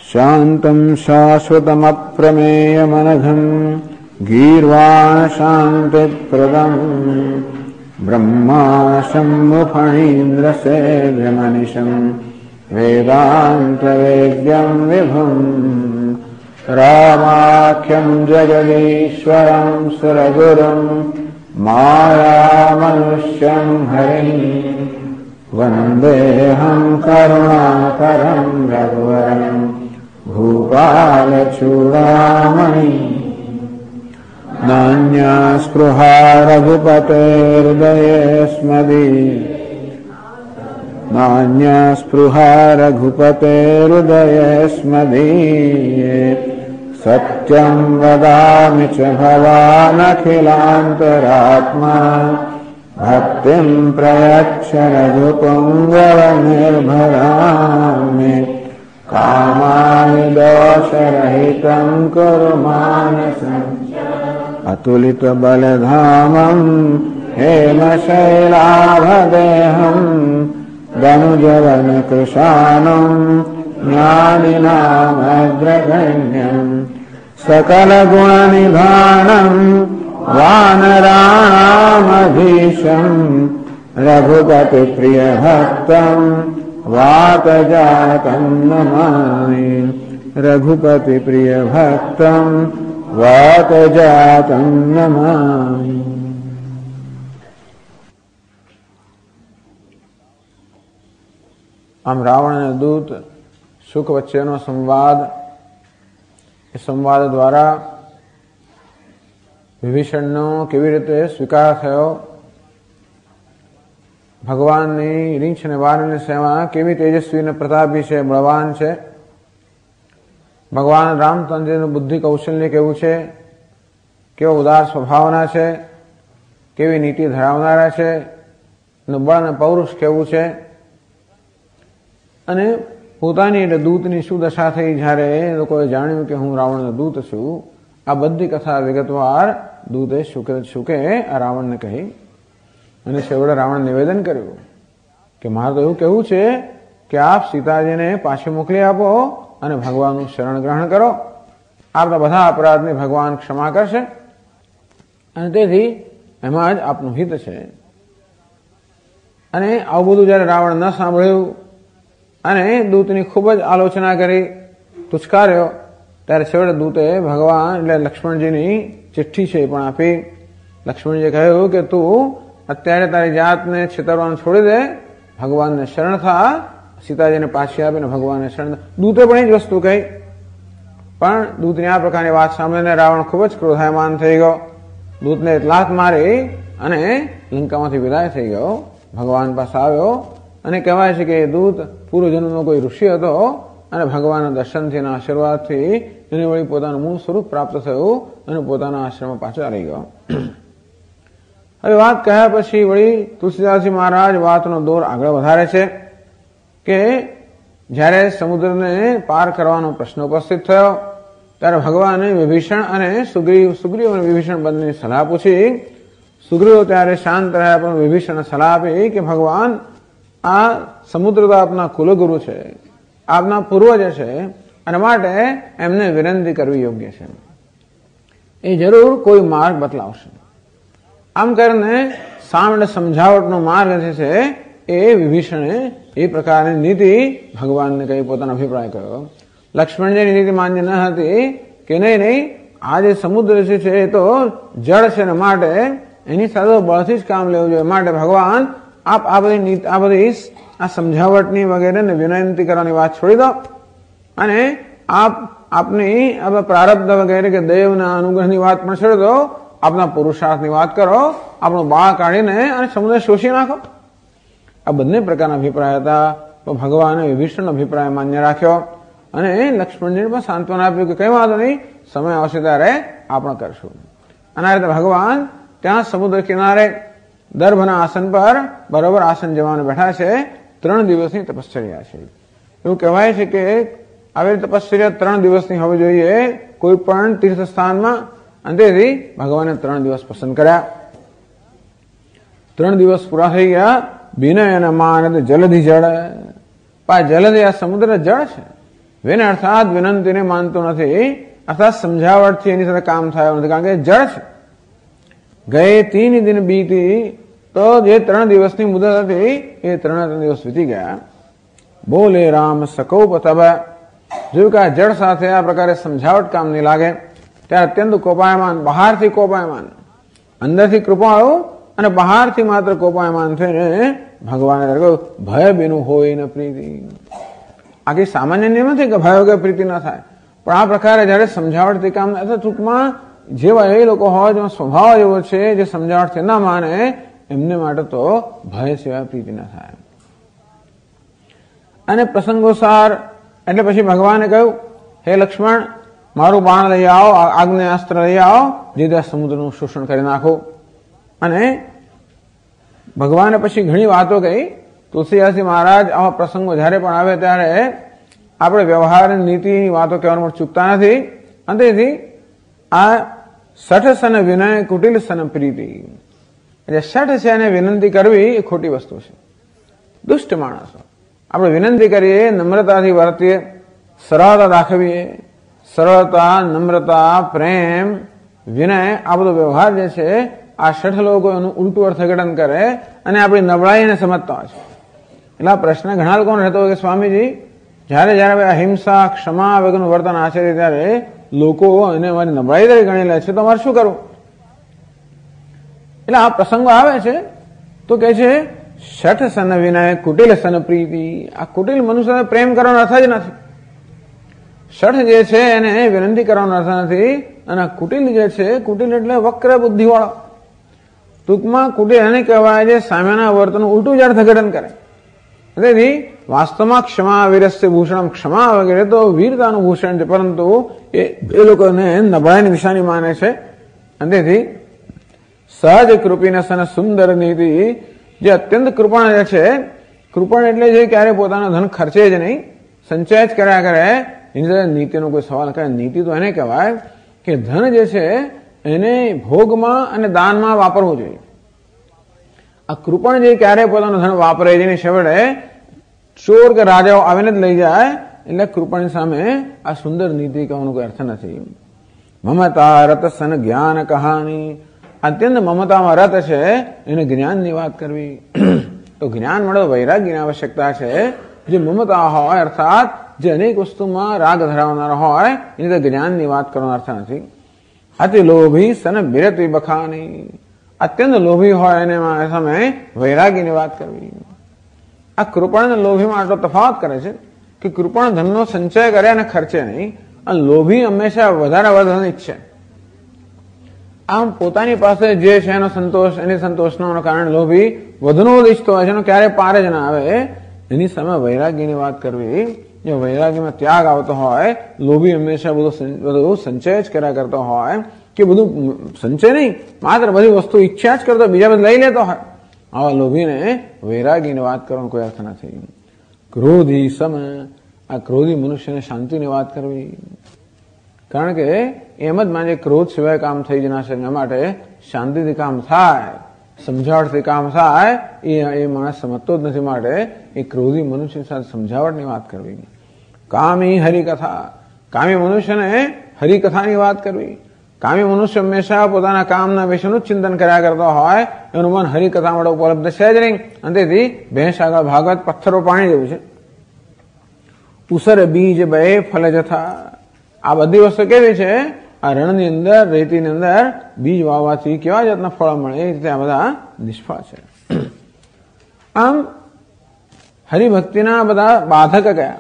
શાંતમ શાશ્વતમપ્રમેયમનઘં ગીર્વાણ શાંતિપ્રદમ બ્રહ્મા શંભુફણીન્દ્ર સેવ્યમનિશં વેદાંતવેદ્યં વિભું રામાખ્યં જગદીશ્વરં સુરગુરું માયામનુષ્યં હરિં વંદેહં કરુણાકરં રઘુવરં ભૂપાલચૂડામણિ નાન્યા સ્પૃહા રઘુપતેર્હૃદયે સ્મદીયે સત્યં વદામિ ચ ભવાનખિલાંતરાત્મા ભક્તિં પ્રયચ્છ રઘુપુંગવનિર્ભરામિ કામાય દોષરહિतं કુરુ માનસં અતુલિત બલધામં હેમશૈલાભદેહં દનુજવન કૃશાનું જ્ઞાનિનામગ્રગણ્યં સકલ ગુણનિધાનં વાનરાણામધીશં રઘુપતિ પ્રિય ભક્તં વાતજાતં નમામિ રઘુપતિ પ્રિય ભક્તં વાતજાતં નમામિ. આમ રાવણ અને દૂત શુક વચ્ચેનો સંવાદ, એ સંવાદ દ્વારા વિભીષણનો કેવી રીતે સ્વીકાર થયો, ભગવાનની રીંછ અને વાનરની સેવા કેવી તેજસ્વી અને પ્રતાપી છે, બળવાન છે, ભગવાન રામચંદ્રનું બુદ્ધિ કૌશલ્ય કેવું છે, કેવો ઉદાર સ્વભાવના છે, કેવી નીતિ ધરાવનારા છે, બળ અને પૌરુષ કેવું છે, અને પોતાની એટલે દૂતની શું દશા થઈ જ્યારે એ લોકોએ જાણ્યું કે હું રાવણનો દૂત છું. આ બધી કથા વિગતવાર દૂતે શુકે આ રાવણને કહી અને છેવટે રાવણ નિવેદન કર્યું કે મારે તો એવું કહેવું છે કે આપ સીતાજીને પાછી મોકલી આપો અને ભગવાનનું શરણ ગ્રહણ કરો. આપના બધા અપરાધને ભગવાન ક્ષમા કરશે અને તેથી એમાં જ આપનું હિત છે. અને આવું બધું જયારે રાવણ ન સાંભળ્યું અને દૂતની ખૂબ જ આલોચના કરી, તુચકાર્યો, ત્યારે છેવટે દૂતે ભગવાન એટલે લક્ષ્મણજીની ચિઠ્ઠી છે એ પણ આપી. લક્ષ્મણજીએ કહ્યું કે તું અત્યારે તારી જાતને છેતરવાનું છોડી દે, ભગવાનને શરણ થા, સીતાજીને પાછી આપીને ભગવાનને શરણ. દૂતે પણ એ જ વસ્તુ કહી. પણ દૂતની આ પ્રકારની વાત સાંભળીને રાવણ ખૂબ જ ક્રોધાયમાન થઈ ગયો. દૂતને લાત મારી અને લંકામાંથી વિદાય થઈ ગયો, ભગવાન પાસે આવ્યો અને કહેવાય છે કે એ દૂત પૂર્વજન્મનો કોઈ ઋષિ હતો અને ભગવાનના દર્શનથી અને આશીર્વાદથી એને વળી પોતાનું મૂળ સ્વરૂપ પ્રાપ્ત થયું અને પોતાના આશ્રમમાં પાછો આવી ગયો. હવે વાત કહ્યા પછી વળી તુલસીદાસજી મહારાજ વાતનો દોર આગળ વધારે છે કે જ્યારે સમુદ્રને પાર કરવાનો પ્રશ્ન ઉપસ્થિત થયો ત્યારે ભગવાને વિભીષણ અને સુગ્રીવ અને વિભીષણ બંનેની સલાહ પૂછી. સુગ્રીવ ત્યારે શાંત રહ્યા પણ વિભીષણને સલાહ આપી કે ભગવાન આ સમુદ્ર તો આપના કુલગુરુ છે, આપના પૂર્વજ છે અને માટે એમને વિનંતી કરવી યોગ્ય છે. એ જરૂર કોઈ માર્ગ બતલાવશે. આમ કરીને સામે સમજાવટનો માર્ગ જે છે એ વિભીષણે એ પ્રકારની નીતિ ભગવાનને કહી પોતાનો અભિપ્રાય કર્યો. લક્ષ્મણજીની નીતિ માન્ય ન હતી કે નહીં, આ જે સમુદ્ર છે એ તો જળ છે ને માટે એની સાથે બળથી જ કામ લેવું જોઈએ. માટે ભગવાન આપ આ બધી આ સમજાવટની વગેરે ને વિનંતી કરવાની વાત છોડી દો અને આપની પ્રારબ્ધ વગેરે કે દેવના અનુગ્રહની વાત પણ છોડી દો, આપના પુરુષાર્થની વાત કરો, આપણું બાળ કાઢીને અને સમુદ્ર શોષી નાખો. આ બંને પ્રકારના અભિપ્રાય હતા. તો ભગવાને વિભીષણનો અભિપ્રાય માન્ય રાખ્યો અને લક્ષ્મણજીને પણ સાંત્વના આપ્યું કે કઈ વાંધો નહીં, સમય આવશે ત્યારે આપણે કરશું. અને આ રીતે ભગવાન ત્યાં સમુદ્ર કિનારે દર્ભના આસન પર બરોબર આસન જવાને બેઠા છે. 3 દિવસની તપશ્ચર્યા છે. એવું કહેવાય છે કે આવી તપશ્ચર્યા 3 દિવસની હોવી જોઈએ કોઈ પણ તીર્થ સ્થાનમાં. અને તેથી ભગવાને 3 દિવસ પસંદ કર્યા. 3 દિવસ પૂરા થઈ ગયા. વિનય અને માન જલધિ જળ. જલધિ આ સમુદ્ર જળ છે વિનય અર્થાત વિનંતીને માનતો નથી, અર્થાત સમજાવટથી એની સાથે કામ થાય નથી, કારણ કે જળ છે. ગયે 3 દિન બીતી, તો જે 3 દિવસની મુદત હતી એ 3 દિવસ વીતી ગયા. બોલે રામ સકોપ તબ, જોયું કે આ જળ સાથે આ પ્રકારે સમજાવટ કામ નહીં લાગે ત્યારે અત્યંત કોપાયમાન, બહારથી કોપાયમાન, અંદરથી કૃપાળુ અને બહારથી માત્ર કોપાયમાન થઈને ભગવાને કહ્યું ભય બીનું હોય ને પ્રીતિ. આખી સામાન્ય નિયમ નથી કે ભય વગર પ્રીતિ ના થાય, પણ આ પ્રકારે જયારે સમજાવટથી કામ, અથવા ટૂંકમાં જેવા એ લોકો હોય જેમાં સ્વભાવ એવો છે જે સમજાવટથી ના માને એમને માટે તો ભય સિવાય પ્રીતિ ના થાય. અને પ્રસંગોસાર એટલે પછી ભગવાને કહ્યું હે લક્ષ્મણ, મારું બાણ લઈ આવો, આગ્નેયાસ્ત્ર લઈ આવો, જેથી સમુદ્રનું શોષણ કરી નાખો. અને ભગવાને પછી ઘણી વાતો કહી. તુલસીદાસજી મહારાજ આવા પ્રસંગો જયારે પણ આવે ત્યારે આપણે વ્યવહાર અને નીતિની વાતો કહેવાનું ચૂકતા નથી. અને તેથી આ શઠ સન વિનય કુટિલ સન પ્રીતિ, એટલે શઠ છે એને વિનંતી કરવી એ ખોટી વસ્તુ છે. દુષ્ટ માણસો આપણે વિનંતી કરીએ, નમ્રતાથી વર્તીએ, સરળતા દાખવીએ, સરળતા, નમ્રતા, પ્રેમ, વિનય, આ બધો વ્યવહાર જે છે આ શઠ લોકો એનું ઉલટું અર્થઘટન કરે અને આપણી નબળાઈને સમજતા હોય છે. એટલે આ પ્રશ્ન ઘણા લોકોને રહેતો હોય કે સ્વામીજી, જયારે જયારે અહિંસા, ક્ષમા વગરનું વર્તન આચરે ત્યારે લોકો એને અમારી નબળાઈ તરીકે ગણી લે છે, તો અમારે શું કરવું? એટલે આ પ્રસંગો આવે છે તો કે છે શઠ સન વિનય કુટિલ સન પ્રીતિ. આ કુટિલ મનુષ્યને પ્રેમ કરવાનો અર્થ જ નથી. શઠ જે છે એને વિનંતી કરવાનો અર્થ નથી, અને કુટિલ જે છે, કુટિલ એટલે વક્ર બુદ્ધિ વાળો. ટૂંકમાં કુટિલ એને કહેવાય છે સામેના વર્તન ઉલટું જ અર્થઘટન કરે. તેથી વાસ્તવમાં ક્ષમા વીરસ્ય ભૂષણ, ક્ષમા વગેરે તો વીરતાનું ભૂષણ છે, પરંતુ એ લોકોને નબળાઈની નિશાની માને છે. અને તેથી સહજ કૃપિને સન સુંદર નીતિ, જે અત્યંત કૃપણ જે છે, કૃપણ એટલે જે ક્યારે પોતાનું ધન ખર્ચે જ નહીં, સંચય જ કર્યા કરે, એની સાથે નીતિનો કોઈ સવાલ કરે. નીતિ તો એને કહેવાય કે ધન જે છે એને ભોગમાં અને દાનમાં વાપરવું જોઈએ. આ કૃપણ જે ક્યારે પોતાનું ધન વાપરે જેની છેવટે ચોર કે રાજાઓ આવીને જ લઈ જાય, એટલે કૃપણની સામે આ સુંદર નીતિ કહેવાનો કોઈ અર્થ નથી. મમતા રત સન જ્ઞાન કહાની, અત્યંત મમતામાં રત છે એને જ્ઞાનની વાત કરવી. તો જ્ઞાન મળે વૈરાગ્યની આવશ્યકતા છે. જે મમતા હોય અર્થાત જે અનેક વસ્તુમાં રાગ ધરાવનાર હોય એની તો જ્ઞાનની વાત કરવાનો અર્થ નથી. અતિ લોભી સન બિરતી બખાની, અત્યંત લોભી હોય એને સામે વૈરાગ્યની વાત કરવી. આ કૃપણ અને લોભીમાં આટલો તફાવત કરે છે કે કૃપણ ધનનો સંચય કરે અને ખર્ચે નહીં, અને લોભી હંમેશા વધારે ધન ઈચ્છે. આમ પોતાની પાસે જે છે એનો સંતોષ, એની સંતોષના કારણે લોભી વધુનો વધુ ઈચ્છતો હોય છે, એનો ક્યારે પાર જ ના આવે. એની સામે વૈરાગ્યની વાત કરવી. જો વૈરાગ્યમાં ત્યાગ આવતો હોય, લોભી હંમેશા બધું સંચય જ કર્યા કરતો હોય, કે બધું સંચય નહીં, માત્ર બધી વસ્તુ ઈચ્છા જ કરતો, બીજા બધું લઈ લેતો હોય, આવા લોભીને વૈરાગ્યની વાત કરવાનો કોઈ અર્થ નથી. ક્રોધી સમ, આ ક્રોધી મનુષ્યને શાંતિની વાત કરવી. કારણ કે એમ જ માને ક્રોધ સિવાય કામ થઈ જ ના શકે, એના માટે શાંતિથી કામ થાય, સમજાવટથી કામ થાય એ માણસ સમજતો જ નથી. માટે એ ક્રોધી મનુષ્ય સાથે સમજાવટની વાત કરવી. કામી હરિકથા, કામી મનુષ્યને હરિકથાની વાત કરવી. કામી મનુષ્ય હંમેશા પોતાના કામના વિશેનું જ ચિંતન કર્યા કરતો હોય, એનું મન હરિકથા માટે ઉપલબ્ધ છે જ નહીં. અને તેથી ભેંસ આગળ ભાગવત પથ્થરો પાણી જેવું છે. ઉસર બીજ બે ફલ જથા, આ બધી વસ્તુ કેવી છે? આ રણની અંદર, રેતીની અંદર બીજ વાવવાથી કેવા જાતના ફળ મળે, એ રીતે આ બધા નિષ્ફળ છે. આમ હરિભક્તિના બધા બાધક કયા?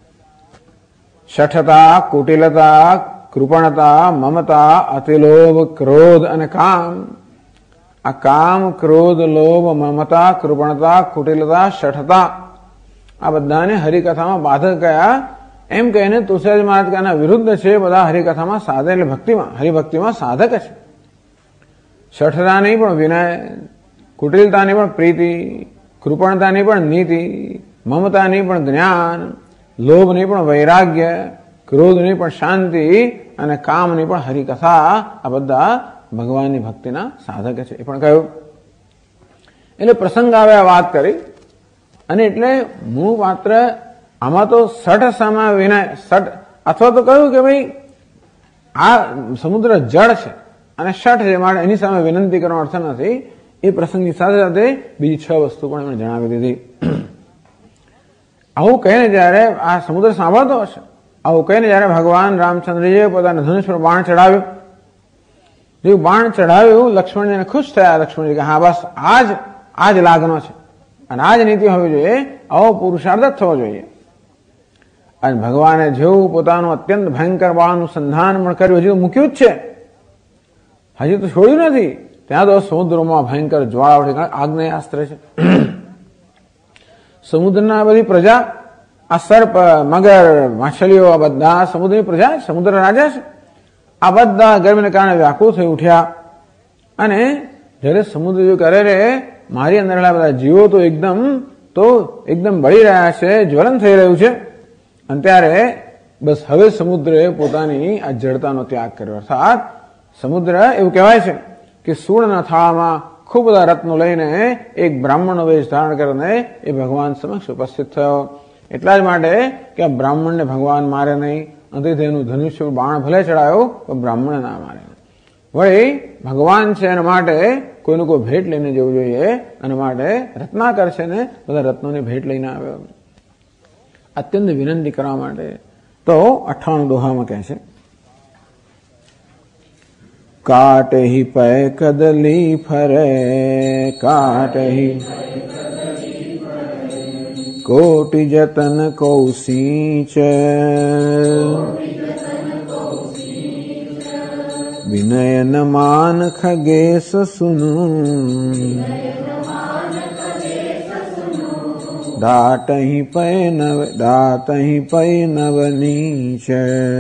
શઠતા, કુટિલતા, કૃપણતા, મમતા, અતિલોભ, ક્રોધ અને કામ. આ કામ, ક્રોધ, લોભ, મમતા, કૃપણતા, કુટિલતા, શઠતા, આ બધાને હરિકથામાં બાધક કયા? એમ કહીને તુલસીદાસ મહારાજ કે આના વિરુદ્ધ છે. બધા હરિકથામાં સાધક, એટલે ભક્તિમાં, હરિભક્તિમાં સાધક છે. શઠતા નહીં પણ વિનય, કુટિલતાની પણ પ્રીતિ, કૃપણતાની પણ નીતિ, મમતાની પણ જ્ઞાન, લોભની પણ વૈરાગ્ય, ક્રોધની પણ શાંતિ અને કામની પણ હરિકથા, આ બધા ભગવાનની ભક્તિના સાધક છે. એ પણ કહ્યું. એટલે પ્રસંગ આવે વાત કરી, અને એટલે મૂળ માત્ર આમાં તો સઠ સામા વિનય, સઠ અથવા તો કહ્યું કે ભાઈ આ સમુદ્ર જળ છે અને શઠ છે માટે એની સામે વિનંતી કરવાનો અર્થ નથી. એ પ્રસંગની સાથે સાથે બીજી 6 વસ્તુ પણ એમણે જણાવી દીધી. આવું કહીને જયારે આ સમુદ્ર સાંભળતો હશે, આવું કહીને જયારે ભગવાન રામચંદ્રજીએ પોતાના ધનુષ પર બાણ ચડાવ્યું, જે બાણ ચડાવ્યું લક્ષ્મણજીને ખુશ થયા. લક્ષ્મણજી કે હા બસ આજ લાગનો છે અને આજ નીતિ હોવી જોઈએ, આવો પુરુષાર્થ થવો જોઈએ. અને ભગવાને જેવું પોતાનું અત્યંત ભયંકર બાણનું સંધાન પણ કર્યું, હજી તો મૂક્યું જ છે, હજી તો છોડ્યું નથી. ત્યાં તો સમુદ્રમાં ભયંકર જ્વાળા ઉઠે, આગ્નેયાસ્ત્ર છે. સમુદ્રના બધી પ્રજા, આ સર્પ, મગર, માછલીઓ, આ બધા સમુદ્રની પ્રજા, સમુદ્ર રાજા છે. આ બધા ગરમીને કારણે વ્યાકુળ થઈ ઉઠ્યા અને જયારે સમુદ્ર જો કરે રે મારી અંદર બધા જીવો તો એકદમ બળી રહ્યા છે, જ્વલન થઈ રહ્યું છે. અને ત્યારે બસ હવે સમુદ્રએ પોતાની આ જડતાનો ત્યાગ કર્યો. અર્થાત સમુદ્ર એવું કહેવાય છે કે સૂળના થાળામાં ખૂબ બધા રત્નો લઈને એક બ્રાહ્મણનો વેશ ધારણ કરીને એ ભગવાન સમક્ષ ઉપસ્થિત થયો. એટલા જ માટે કે આ બ્રાહ્મણને ભગવાન મારે નહીં, અંતેથી એનું ધનુષ્ય બાણ ભલે ચડાયો પણ બ્રાહ્મણ ના મારે. વળી ભગવાન છે એના માટે કોઈનું કોઈ ભેટ લઈને જવું જોઈએ, અને માટે રત્નાકર છે ને બધા રત્નોની ભેટ લઈને આવ્યો અત્યંત વિનંતી કરવા માટે. તો 98 દોહામાં કહે છે, કાટહી પય કદલી ફરે, કાટહી કોટિ જતન કૌશીચ, વિનયન માન ખગેશ સુનુ, દાટહી પય નવનીચ.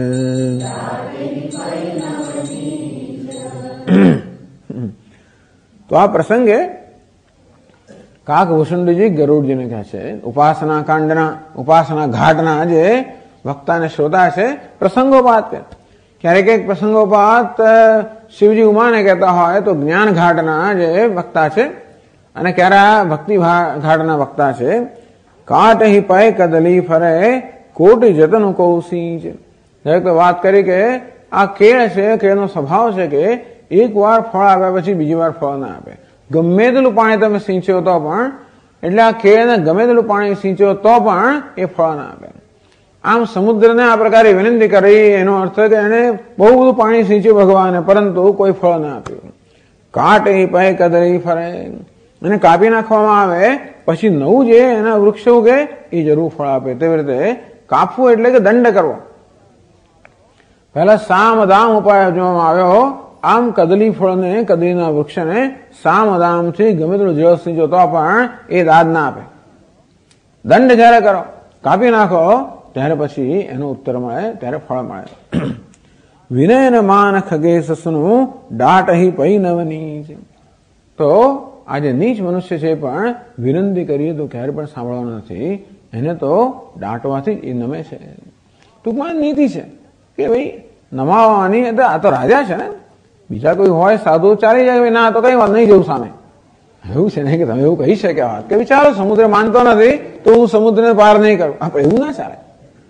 તો આ પ્રસંગે કાકભૂષણજી ગરુડજીને કહે છે, ઉપાસના કાંડના, ઉપાસના ઘાટના જે વક્તા અને શ્રોતા છે પ્રસંગોપાત કે ક્યારેક એક પ્રસંગોપાત શિવજી ઉમાને કહેતા હોય તો જ્ઞાન ઘાટના જે વક્તા છે, અને ક્યારે ભક્તિ ઘાટના વક્તા છે. કાટહી પય કદલી ફરે, કોટી જતન કૌશી છે. દરેક વાત કરી કે આ કેળ છે, કેળનો સ્વભાવ છે કે એક વાર ફળ આપ્યા પછી બીજી વાર ફળ ના આપે. ગમે તેટલું પાણી તમે સિંચ્યો તો પણ, એટલે આ કેળને ગમે તેટલું પાણી સિંચ્યો તો પણ એ ફળ ના આપે. આમ સમુદ્રને આ પ્રકારે વિનંતી કરી, એનો અર્થ કે એને બહુ બધું પાણી સિંચ્યું ભગવાને, પરંતુ કોઈ ફળ ના આપ્યું. કાટહી પય કદલી ફરે, એને કાપી નાખવામાં આવે પછી નવું જે એના વૃક્ષ ઉગે એ જરૂર ફળ આપે. તેવી રીતે કાપવું એટલે કે દંડ કરવો. પહેલા સામદામ ઉપાય જોવામાં આવ્યો. આમ કદલી ફળને, કદલીના વૃક્ષને સામદામથી ગમે તેટલું જળ સિંચો તો પણ એ દાદ ના આપે. દંડ જયારે કરો, કાપી નાખો, ત્યારે પછી એનો ઉત્તર મળે, ત્યારે ફળ મળે. વિનયન માન ખગેશ સુનુ, દાટહી પય નવની. તો આ જે નીચ મનુષ્ય છે પણ વિનંતી કરીએ તો ક્યારે પણ સાંભળવાનો નથી, એને તો દાટવાથી એ નમે છે. ટૂંકમાં નીતિ છે કે ભાઈ નમાવાની. આ તો રાજા છે ને, બીજા કોઈ હોય સાધુ ચાલી જાય, ના તો કઈ વાત નહીં જવું સામે. એવું છે ને કે તમે એવું કહી શક્યા વાત કે વિચારો સમુદ્ર માનતો નથી તો હું સમુદ્રને પાર નહીં કરું, એવું ના ચાલે.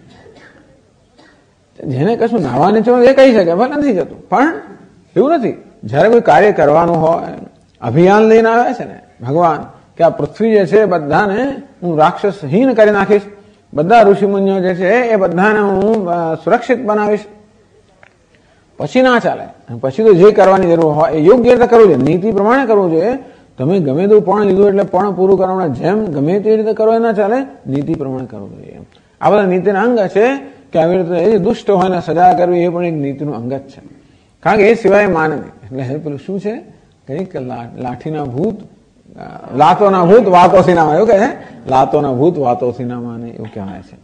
જેને કશું નાવાની છે એ કહી શકે, ભલે નથી જતું, પણ એવું નથી. જયારે કોઈ કાર્ય કરવાનું હોય, અભિયાન લઈને આવ્યા છે ને ભગવાન કે આ પૃથ્વી જે છે બધાને હું રાક્ષસહીન કરી નાખીશ, બધા ઋષિમુનિઓ જે છે એ બધાને હું સુરક્ષિત બનાવીશ, પછી ના ચાલે. પછી તો જે કરવાની જરૂર હોય એ યોગ્ય રીતે કરવું જોઈએ, નીતિ પ્રમાણે કરવું જોઈએ. તમે ગમે તેવું પણ લીધું એટલે પણ પૂરું કરવાના જેમ ગમે તે રીતે કરો એ ના ચાલે, નીતિ પ્રમાણે કરવું જોઈએ. આ બધા નીતિના અંગ છે કે આવી રીતે એ દુષ્ટ હોય ને સજા કરવી એ પણ એક નીતિનું અંગ જ છે. કારણ કે એ સિવાય માને નહીં. એટલે પેલું શું છે કઈક લાઠીના ભૂત, લાતોના ભૂત વાતોથી ના માને, એવું કહે છે, લાતોના ભૂત વાતોથી ના માને, એવું કહેવાય છે.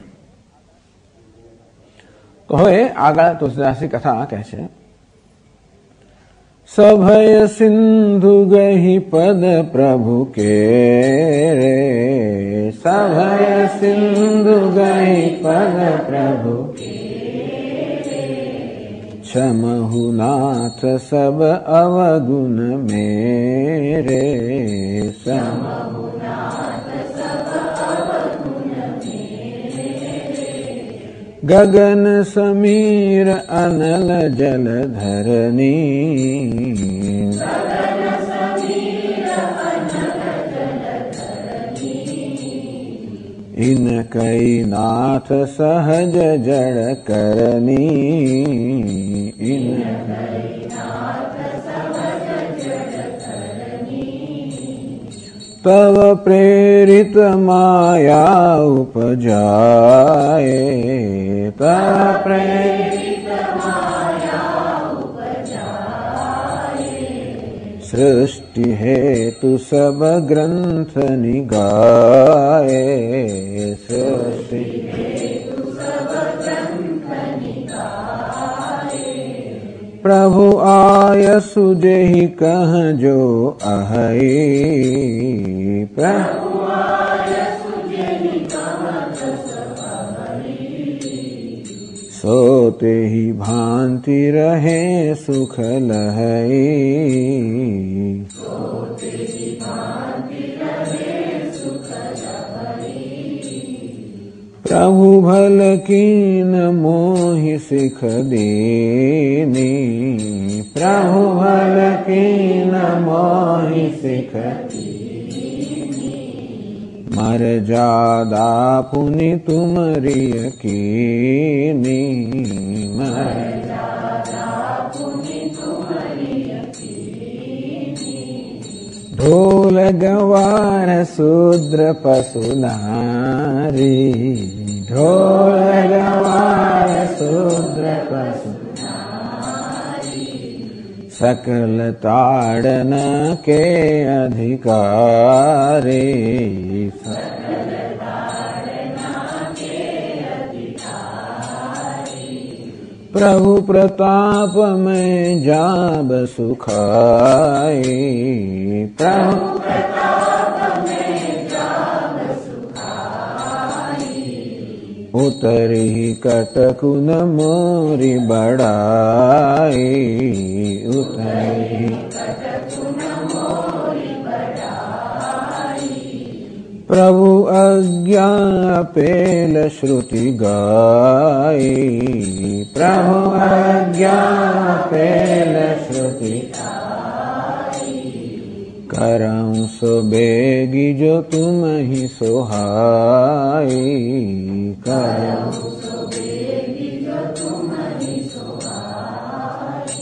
તો હવે આગળ તુલસીદાસની કથા કહે છે, સભય સિંધુ ગહી પદ પ્રભુ કે રે, સભય સિંધુ ગહી પદ પ્રભુ કે રે, क्षमहु नाथ सब अवगुण मेरे, समहु नाथ सब अवगुण मेरे, गगन समीर अनल जल धरनी, इन कई नाथ सहज जड़ करनी, इन तव प्रेरित माया उपजाए, तव प्रेरित माया उपजाए, सृष्टि हेतु सब ग्रंथ निगाए, सृष्टि हेतु सब ग्रंथ निगाए, प्रभु आयसु जेहि कह जो अहै, प्रभु आयसु जेहि कह जो अहै, सोते ही भांति रहे सुख लहै, सोते ही भांति रहे सुख लहै, प्रभु भल कीन मोहि सिख दीनी, प्रभु भल कीन मोहि सिख दीनी, मर जादा पुनि तुमरी यकीनी, मर जादा पुनि तुमरी यकीनी, ढोल गवार शूद्र पशु नारी, ढोल गवार शूद्र पशु नारी, सकल ताड़न के अधिकारी, सकल ताड़न के अधिकारी, प्रभु प्रताप में जाब सुखाई, प्रभु प्रताप में जाब सुखाई, उतरी कटकुन मोरी बड़ाई, उतरी कटकुन मोरी बड़ाई, प्रभु आज्ञा पेल श्रुति गाई, प्रभु आज्ञा पेल श्रुति गाई, करऊं सो बेगी जो तुम ही सोहाई, करऊं सो बेगी जो तुम ही सोहाई।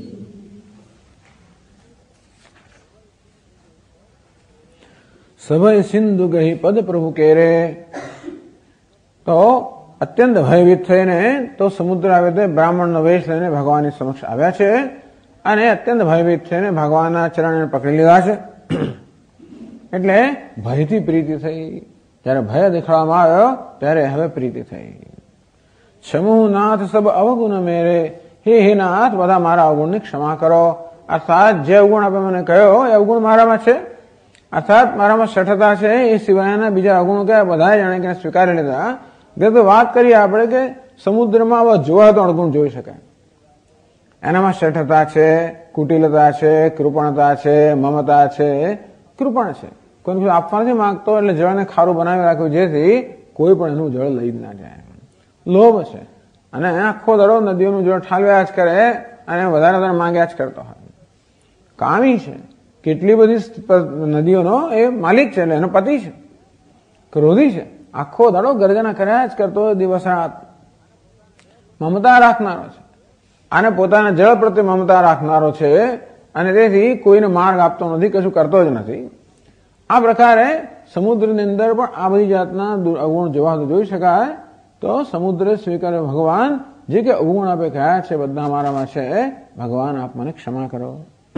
सभय सिंधु गही पद प्रभु केरे, तो અત્યંત ભયભીત થઈને તો સમુદ્ર આવે તે બ્રાહ્મણનો વેશ લઈને ભગવાનની સમક્ષ આવ્યા છે અને અત્યંત ભયભીત થઈને ભગવાનના ચરણને પકડી લીધા છે. એટલે ભયથી પ્રીતિ થઈ. જયારે ભય દેખાડવામાં આવ્યો ત્યારે હવે પ્રીતિ થઈ. ક્ષમુ નાથ સબ અવગુણ મેરે, હે નાથ બધા મારા અવગુણની ક્ષમા કરો. અર્થાત જે અવગુણ આપે મને કહ્યો એ અવગુણ મારામાં છે, અર્થાત મારામાં શઠતા છે, એ સિવાયના બીજા અવગુણો કયા બધા જાણે કે સ્વીકારી લીધા. તો વાત કરીએ આપણે કે સમુદ્રમાં આવા જોવાતો અવગુણ જોઈ શકાય. એનામાં શઠતા છે, કુટિલતા છે, કૃપણતા છે, મમતા છે. કૃપણ છે, કોઈ આપવા નથી માંગતો એટલે જળને ખારું બનાવી રાખ્યું જેથી કોઈ પણ એનું જળ લઈ જ ના જાય. લોભ છે અને આખો દડો નદીઓનું જળ ઠાલવ્યા જ કરે અને વધારે વધારે માંગ્યા જ કરતો હોય. કામી છે, કેટલી બધી નદીઓનો એ માલિક છે એટલે એનો પતિ છે. ક્રોધી છે, આખો દાડો ગર્જના કર્યા જ કરતો દિવસ રાત. મમતા રાખનારો છે અને પોતાના જળ પ્રત્યે મમતા રાખનારો છે અને તેથી કોઈને માર્ગ આપતો નથી, કશું કરતો જ નથી. આ પ્રકારે સમુદ્રની અંદર પણ આ બધી જાતના અવગુણ જોવા જોઈ શકાય. તો સમુદ્ર સ્વીકારે ભગવાન જે કે અવગુણ આપે કયા છે બધા મારામાં છે, ભગવાન આપ મને ક્ષમા કરો.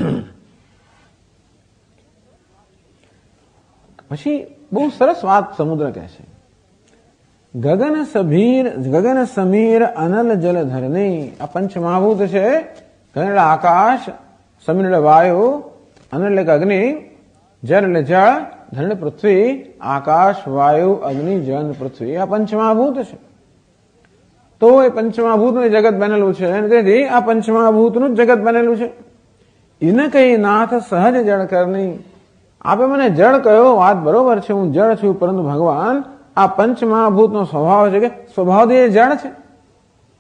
પછી બહુ સરસ વાત સમુદ્ર કહે છે, ગગન સમીર અનલ જલ ધરની. આ પંચમહાભૂત છે. ગગન એટલે આકાશ, સમીર એટલે વાયુ, અનલ એટલે અગ્નિ, જલ એટલે જળ, ધર એટલે પૃથ્વી. આકાશ, વાયુ, અગ્નિ, જલ, પૃથ્વી આ પંચમહાભૂત છે. તો એ પંચમહાભૂતનું જગત બનેલું છે અને તેથી આ પંચમહાભૂતનું જ જગત બનેલું છે. એને કઈ નાથ સહજ જળ કરની. આપે મને જળ કયો, વાત બરોબર છે, હું જળ છું, પરંતુ ભગવાન આ પંચમહાભૂતનો સ્વભાવ છે કે સ્વભાવથી એ જળ છે.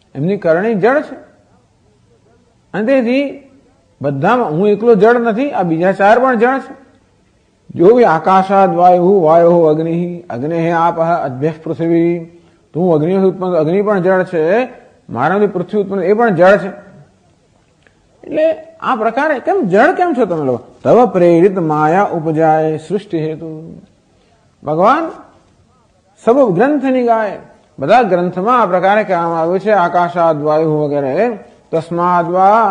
એમની કરણી જળ છે. અને તેથી બધામાં હું એકલો જળ નથી, આ બીજા ચાર પણ જળ છે. જો ભી આકાશાદ વાયુ વાયો અગ્નિ અગ્નિ આપ અદ્ભ્ય પૃથ્વી, તું અગ્નિ ઉત્પન્ન, અગ્નિ પણ જળ છે, મારાથી પૃથ્વી ઉત્પન્ન એ પણ જળ છે. એટલે આ પ્રકારે કેમ જળ કેમ છો તમે લોકો? તવ પ્રેરિત માયા ઉપજાય સૃષ્ટિ હેતુ. ભગવાન સબ ગ્રંથની ગાય, બધા ગ્રંથમાં આ પ્રકારે કહેવામાં આવ્યું છે આકાશાદ વાયુ વગેરે. તસ્માદ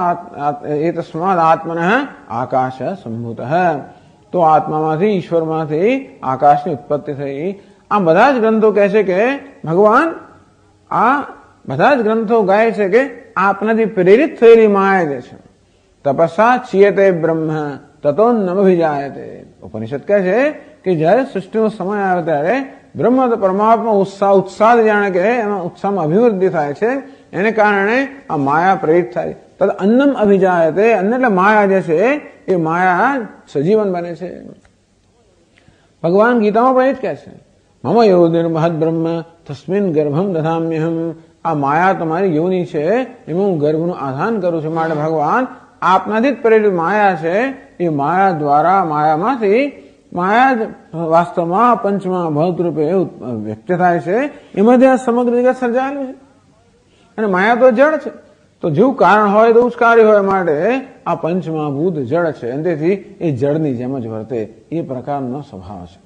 આત્મન આકાશ સંભૂત, તો આત્મામાંથી ઈશ્વરમાંથી આકાશની ઉત્પત્તિ થઈ. આ બધા જ ગ્રંથો કહે છે કે ભગવાન, આ બધા જ ગ્રંથો ગાય છે કે આપનાથી પ્રેરિત થયેલી માયા જે છે. તપસ્યા ચિયતે બ્રહ્મ તતો નમભિજાયતે. ઉપનિષદ કહે છે કે જયારે સૃષ્ટિનો સમય આવે ત્યારે બ્રહ્મ પરમાત્મા ઉત્સાહ જાણે કે એમાં ઉત્સાહમાં અભિવૃદ્ધિ થાય છે, એને કારણે આ માયા પ્રેરિત થાય. તદ અન્નમ અભિજાયતે, અન્ન એટલે માયા જે છે એ માયા સજીવન બને છે. ભગવાન ગીતામાં પણ એ જ કહે છે, મમ યોનિર મહદ બ્રહ્મ તસ્મિન ગર્ભમ દધામ્યહમ. આ માયા તમારી યોની છે, એમાં હું ગર્ભનું આધાન કરું છું. માટે ભગવાન આપનાથી જ પ્રેરિત માયા છે, એ માયા દ્વારા, માયામાંથી, માયા જ વાસ્તવમાં પંચમા ભૌત રૂપે વ્યક્ત થાય છે. એમાંથી આ સમગ્ર જગત સર્જાયેલું છે. અને માયા તો જળ છે, તો જેવું કારણ હોય તો જ કાર્ય હોય. માટે આ પંચમહાભૂત જળ છે, અને તેથી એ જળની જેમ જ વર્તે, એ પ્રકારનો સ્વભાવ છે.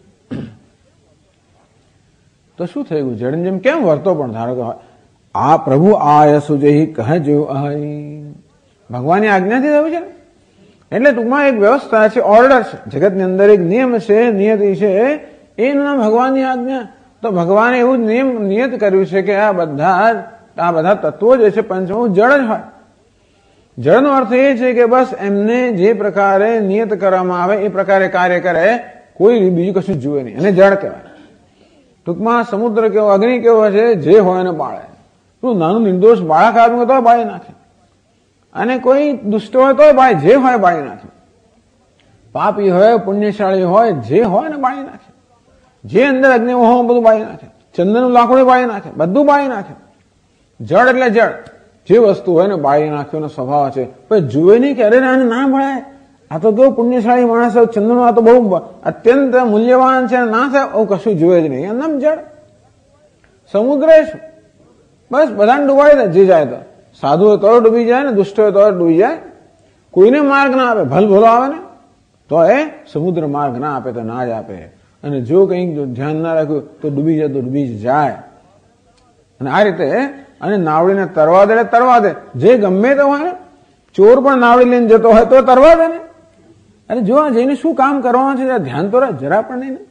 તો શું થઈ ગયું? જળની જેમ કેમ વર્તો? પણ ધારો કે આ પ્રભુ આય સુજહી કહેજો અહી, ભગવાનની આજ્ઞાથી થયું છે. એટલે ટૂંકમાં એક વ્યવસ્થા છે, ઓર્ડર છે. જગતની અંદર એક નિયમ છે, નિયતિ છે, એનું નામ ભગવાનની આજ્ઞા. તો ભગવાને એવું જ નિયત કર્યું છે કે આ બધા તત્વો જે છે પંચમહાભૂત જળ જ હોય. જળનો અર્થ એ છે કે બસ એમને જે પ્રકારે નિયત કરવામાં આવે એ પ્રકારે કાર્ય કરે, કોઈ બીજું કશું જુએ નહીં, અને જળ કહેવાય. ટૂંકમાં સમુદ્ર કેવો, અગ્નિ કેવો છે, જે હોય એને બાળે. નાનું નિર્દોષ બાળક આદમી તો બાળી નાખે, અને કોઈ દુષ્ટ હોય તો જે હોય બાળી નાખે. પાપી હોય, પુણ્યશાળી હોય, જે હોય ને બાળી નાખે. જે અંદર અગ્નિ હોય બધું બાળી નાખે. ચંદનનું લાકડું બાળી નાખે, બધું બાળી નાખે. જળ એટલે જળ, જે વસ્તુ હોય ને બાળી નાખ્યો સ્વભાવ છે. પણ જુએ નહીં કે અરે આને ના ભળાય, આ તો કેવું પુણ્યશાળી માણસ, ચંદન આ તો બહુ અત્યંત મૂલ્યવાન છે, ના થાય આવું કશું જુએ જ નહીં. એમ જળ. સમુદ્ર શું? બસ બધાને ડૂબાડી દે, જે જાય તો. સાધુ હોય તો ડૂબી જાય ને, દુષ્ટ હોય તો ડૂબી જાય. કોઈને માર્ગ ના આપે, ભલ ભલો આવે ને તો એ સમુદ્ર માર્ગ ના આપે તો ના જ આપે. અને જો કંઈક ધ્યાન ના રાખ્યું તો ડૂબી જાય, તો ડૂબી જ જાય. અને આ રીતે, અને નાવડીને તરવા દે, જે ગમે તે હોય ને, ચોર પણ નાવડી લઈને જતો હોય તો તરવા દે ને. અરે જો આ જઈને શું કામ કરવાનું છે ધ્યાન તો જરા પણ નહીં ને.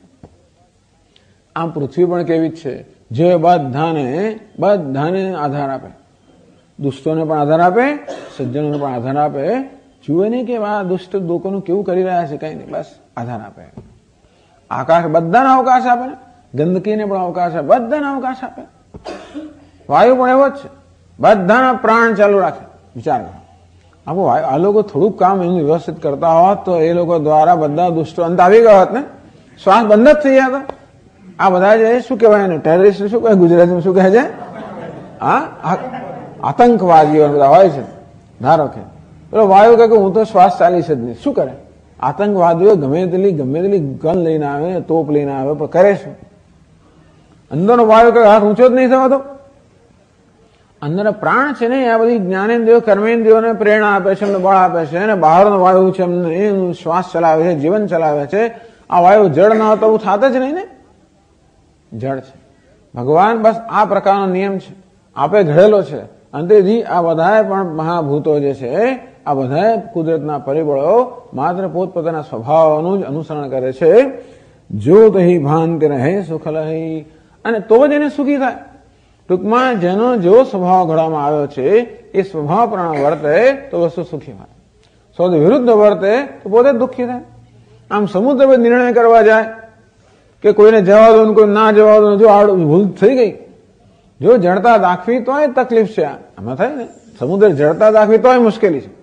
આમ પૃથ્વી પણ કેવી જ છે, જે બધાને આધાર આપે. દુષ્ટોને પણ આધાર આપે, સજ્જનોને પણ આધાર આપે. જુએ નહીં કે આ દુષ્ટ લોકોનું કેવું કરી રહ્યા છે, કઈ નહીં, બસ આધાર આપે. આકાશ બધાને અવકાશ આપે, ગંદકીને પણ અવકાશ આપે, બધાને અવકાશ આપે. વાયુ પણ એવો જ છે, બધાના પ્રાણ ચાલુ રાખે. વિચાર કરો, આપણું આ લોકો થોડુંક કામ એનું વ્યવસ્થિત કરતા હોત તો એ લોકો દ્વારા બધા દુષ્ટો અંત આવી ગયો હોત ને. શ્વાસ બંધ જ થઈ ગયા. આ બધા જે શું કહેવાય એને, ટેરરિસ્ટ શું કહેવાય ગુજરાતીમાં, શું કહે છે? હા, આતંકવાદીઓ બધા હોય છે. ધારો કે પેલો વાયુ કહે કે હું તો શ્વાસ ચાલીશ જ નહીં, શું કરે? આતંકવાદીઓ ગમે તેટલી ગન લઈને આવે, તોપ લઈને આવે, પણ કરે શું? અંદરનો વાયુ કહે હાથ ઊંચો જ નહીં થવાતો. અંદર પ્રાણ છે ને, આ બધી જ્ઞાનેન્દ્રિયો કર્મેન્દ્રિયોને પ્રેરણા આપે છે, એમને બળ આપે છે. અને બહારનો વાયુ છે એમને એનું શ્વાસ ચલાવે છે, જીવન ચલાવે છે. આ વાયુ જળ ન હતો એવું થાત જ નહીં ને. જળ છે. ભગવાન બસ આ પ્રકારનો નિયમ છે, આપે ઘડેલો છે. અને તેથી આ બધા પણ મહાભૂતો જે છે, આ બધા કુદરતના પરિબળો માત્ર પોતપોતાના સ્વભાવનું જ અનુસરણ કરે છે. જો તહી ભાંતિ રહે સુખ લહી, અને તો જ એને સુખી થાય. ટૂંકમાં જેનો જેવો સ્વભાવ ઘડવામાં આવ્યો છે એ સ્વભાવ પ્રમાણે વર્તે તો વસ્તુ સુખી થાય. સૌથી વિરુદ્ધ વર્તે તો પોતે દુઃખી થાય. આમ સમુદ્ર નિર્ણય કરવા જાય કે કોઈને જવા દો, કોઈ ના જવા દો, જો ભૂલ થઈ ગઈ, જો જડતા દાખવી તોય તકલીફ છે. આમાં થાય ને, સમુદ્ર જડતા દાખવી તોય મુશ્કેલી છે.